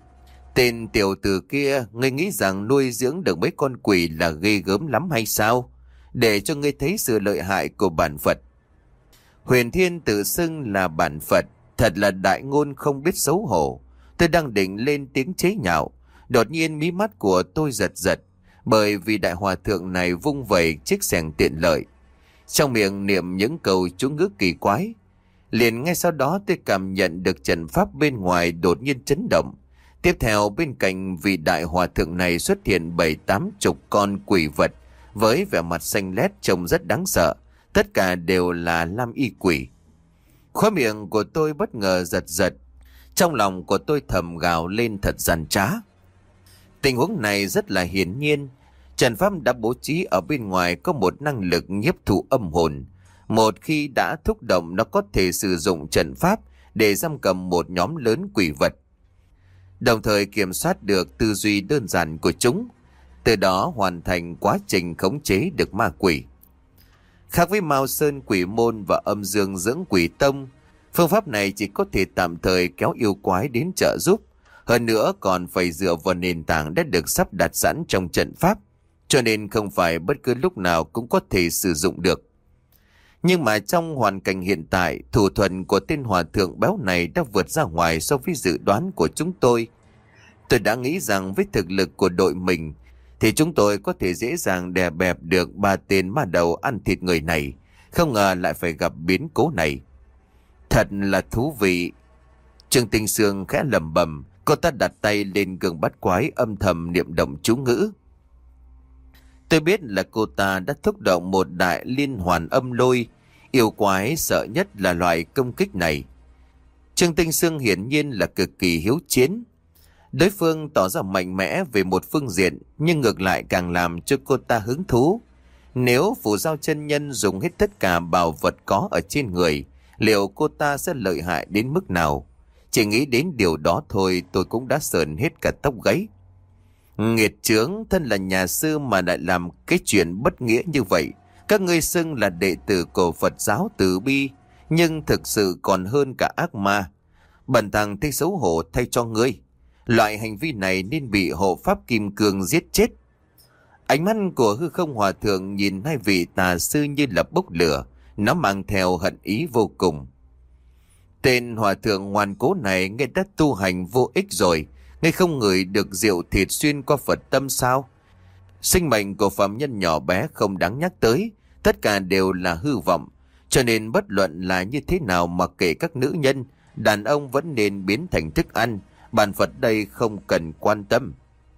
Tên tiểu tử kia, ngươi nghĩ rằng nuôi dưỡng được mấy con quỷ là ghê gớm lắm hay sao? Để cho ngươi thấy sự lợi hại của bản Phật. Huyền Thiên tự xưng là bản Phật, thật là đại ngôn không biết xấu hổ. Tôi đang định lên tiếng chế nhạo, đột nhiên mí mắt của tôi giật giật, bởi vì đại hòa thượng này vung vẩy chiếc xẻng tiện lợi, trong miệng niệm những câu chú ngữ kỳ quái. Liền ngay sau đó tôi cảm nhận được trận pháp bên ngoài đột nhiên chấn động. Tiếp theo bên cạnh vị đại hòa thượng này xuất hiện bảy tám chục con quỷ vật với vẻ mặt xanh lét trông rất đáng sợ. Tất cả đều là lam y quỷ. Khóe miệng của tôi bất ngờ giật giật. Trong lòng của tôi thầm gào lên thật gian trá. Tình huống này rất là hiển nhiên. Trận pháp đã bố trí ở bên ngoài có một năng lực nhiếp thụ âm hồn. Một khi đã thúc động, nó có thể sử dụng trận pháp để giam cầm một nhóm lớn quỷ vật, đồng thời kiểm soát được tư duy đơn giản của chúng, từ đó hoàn thành quá trình khống chế được ma quỷ. Khác với Mao Sơn Quỷ Môn và Âm Dương Dưỡng Quỷ Tông, phương pháp này chỉ có thể tạm thời kéo yêu quái đến trợ giúp, hơn nữa còn phải dựa vào nền tảng đã được sắp đặt sẵn trong trận pháp, cho nên không phải bất cứ lúc nào cũng có thể sử dụng được. Nhưng mà trong hoàn cảnh hiện tại, thủ thuật của tên hòa thượng béo này đã vượt ra ngoài so với dự đoán của chúng tôi. Tôi đã nghĩ rằng với thực lực của đội mình thì chúng tôi có thể dễ dàng đè bẹp được ba tên ma đầu ăn thịt người này. Không ngờ lại phải gặp biến cố này. Thật là thú vị. Trương Tinh Sương khẽ lẩm bẩm, cô ta đặt tay lên gương bắt quái âm thầm niệm động chú ngữ. Tôi biết là cô ta đã thúc động một đại liên hoàn âm lôi. Yêu quái sợ nhất là loại công kích này. Trương Tinh Sương hiển nhiên là cực kỳ hiếu chiến. Đối phương tỏ ra mạnh mẽ về một phương diện, nhưng ngược lại càng làm cho cô ta hứng thú. Nếu Phù Giao chân nhân dùng hết tất cả bảo vật có ở trên người, liệu cô ta sẽ lợi hại đến mức nào? Chỉ nghĩ đến điều đó thôi tôi cũng đã sờn hết cả tóc gáy. Nghiệt chướng, thân là nhà sư mà lại làm cái chuyện bất nghĩa như vậy. Các ngươi xưng là đệ tử của Phật giáo Từ Bi, nhưng thực sự còn hơn cả ác ma. Bần tăng thấy xấu hổ thay cho ngươi. Loại hành vi này nên bị hộ pháp Kim Cương giết chết. Ánh mắt của Hư Không Hòa Thượng nhìn hai vị tà sư như là bốc lửa, nó mang theo hận ý vô cùng. Tên hòa thượng ngoan cố này nghe đã tu hành vô ích rồi, nghe không ngửi được rượu thịt xuyên qua Phật tâm sao? Sinh mệnh của phàm nhân nhỏ bé không đáng nhắc tới, tất cả đều là hư vọng, cho nên bất luận là như thế nào mà kể các nữ nhân, đàn ông vẫn nên biến thành thức ăn, bản Phật đây không cần quan tâm.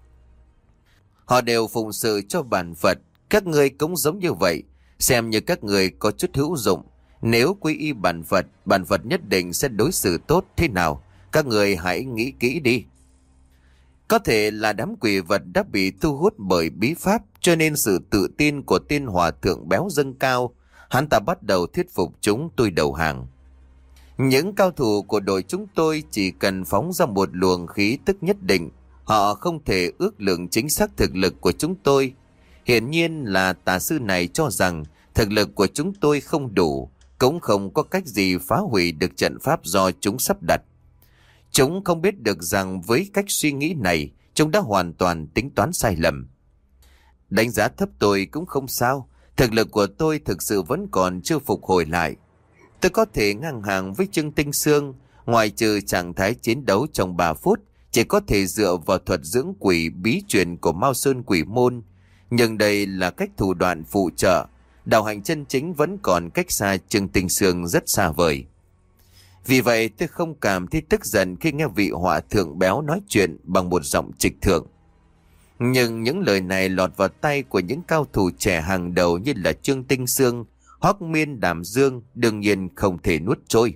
Họ đều phụng sự cho bản Phật, các người cũng giống như vậy, xem như các người có chút hữu dụng. Nếu quy y bản Phật, bản Phật nhất định sẽ đối xử tốt thế nào, các người hãy nghĩ kỹ đi. Có thể là đám quỷ vật đã bị thu hút bởi bí pháp, cho nên sự tự tin của tên hòa thượng béo dâng cao. Hắn ta bắt đầu thuyết phục chúng tôi đầu hàng. Những cao thủ của đội chúng tôi chỉ cần phóng ra một luồng khí tức nhất định, họ không thể ước lượng chính xác thực lực của chúng tôi. Hiển nhiên là tà sư này cho rằng thực lực của chúng tôi không đủ, cũng không có cách gì phá hủy được trận pháp do chúng sắp đặt. Chúng không biết được rằng với cách suy nghĩ này, chúng đã hoàn toàn tính toán sai lầm. Đánh giá thấp tôi cũng không sao, thực lực của tôi thực sự vẫn còn chưa phục hồi lại. Tôi có thể ngang hàng với Trương Tinh Sương, ngoài trừ trạng thái chiến đấu trong ba phút, chỉ có thể dựa vào thuật dưỡng quỷ bí truyền của Mao Sơn Quỷ Môn, nhưng đây là cách thủ đoạn phụ trợ, đạo hành chân chính vẫn còn cách xa Trương Tinh Sương rất xa vời. Vì vậy tôi không cảm thấy tức giận khi nghe vị hòa thượng béo nói chuyện bằng một giọng trịch thượng. Nhưng những lời này lọt vào tay của những cao thủ trẻ hàng đầu như là Trương Tinh Sương, Hoắc Miên, Đàm Dương đương nhiên không thể nuốt trôi.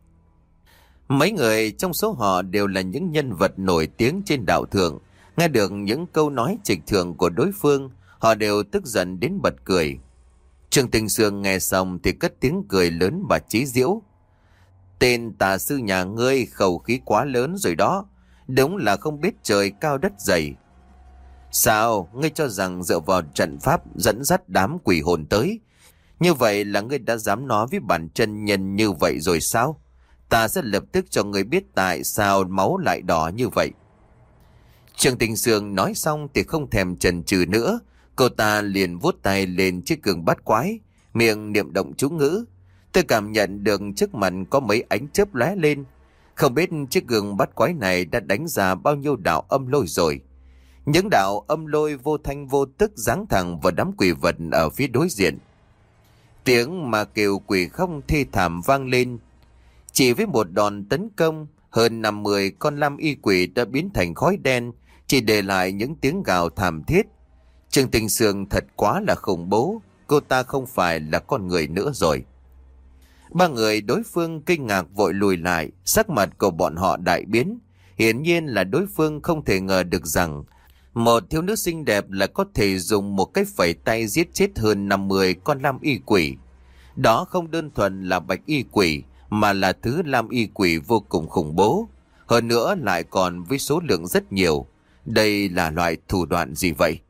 Mấy người trong số họ đều là những nhân vật nổi tiếng trên đạo thượng. Nghe được những câu nói trịch thượng của đối phương, họ đều tức giận đến bật cười. Trương Tinh Sương nghe xong thì cất tiếng cười lớn và chí diễu. Tên tà sư nhà ngươi khẩu khí quá lớn rồi đó, đúng là không biết trời cao đất dày. Sao, ngươi cho rằng dựa vào trận pháp dẫn dắt đám quỷ hồn tới, như vậy là ngươi đã dám nói với bản chân nhân như vậy rồi sao? Ta sẽ lập tức cho ngươi biết tại sao máu lại đỏ như vậy. Trương Tinh Sương nói xong thì không thèm chần chừ nữa. Cô ta liền vuốt tay lên chiếc gương bát quái, miệng niệm động chú ngữ. Tôi cảm nhận được trước mặt có mấy ánh chớp lóe lên. Không biết chiếc gương bát quái này đã đánh ra bao nhiêu đạo âm lôi rồi. Những đạo âm lôi vô thanh vô tức giáng thẳng vào đám quỷ vật ở phía đối diện. Tiếng mà kêu quỷ không thê thảm vang lên. Chỉ với một đòn tấn công, hơn năm mươi con lam y quỷ đã biến thành khói đen, chỉ để lại những tiếng gào thảm thiết. Trương Tinh Sương thật quá là khủng bố, cô ta không phải là con người nữa rồi. Ba người đối phương kinh ngạc vội lùi lại, sắc mặt của bọn họ đại biến. Hiển nhiên là đối phương không thể ngờ được rằng một thiếu nữ xinh đẹp là có thể dùng một cái phẩy tay giết chết hơn năm mươi con lam y quỷ. Đó không đơn thuần là bạch y quỷ, mà là thứ lam y quỷ vô cùng khủng bố. Hơn nữa lại còn với số lượng rất nhiều. Đây là loại thủ đoạn gì vậy?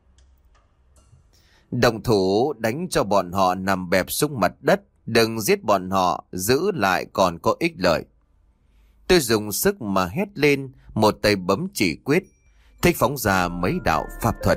Động thủ đánh cho bọn họ nằm bẹp xuống mặt đất, đừng giết bọn họ, giữ lại còn có ích lợi. Tôi dùng sức mà hét lên, một tay bấm chỉ quyết, thích phóng ra mấy đạo pháp thuật.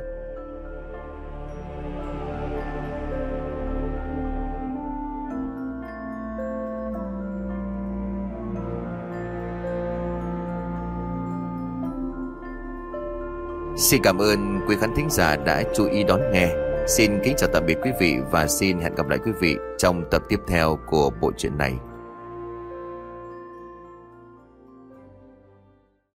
Xin cảm ơn quý khán thính giả đã chú ý đón nghe. Xin kính chào tạm biệt quý vị và xin hẹn gặp lại quý vị trong tập tiếp theo của bộ truyện này.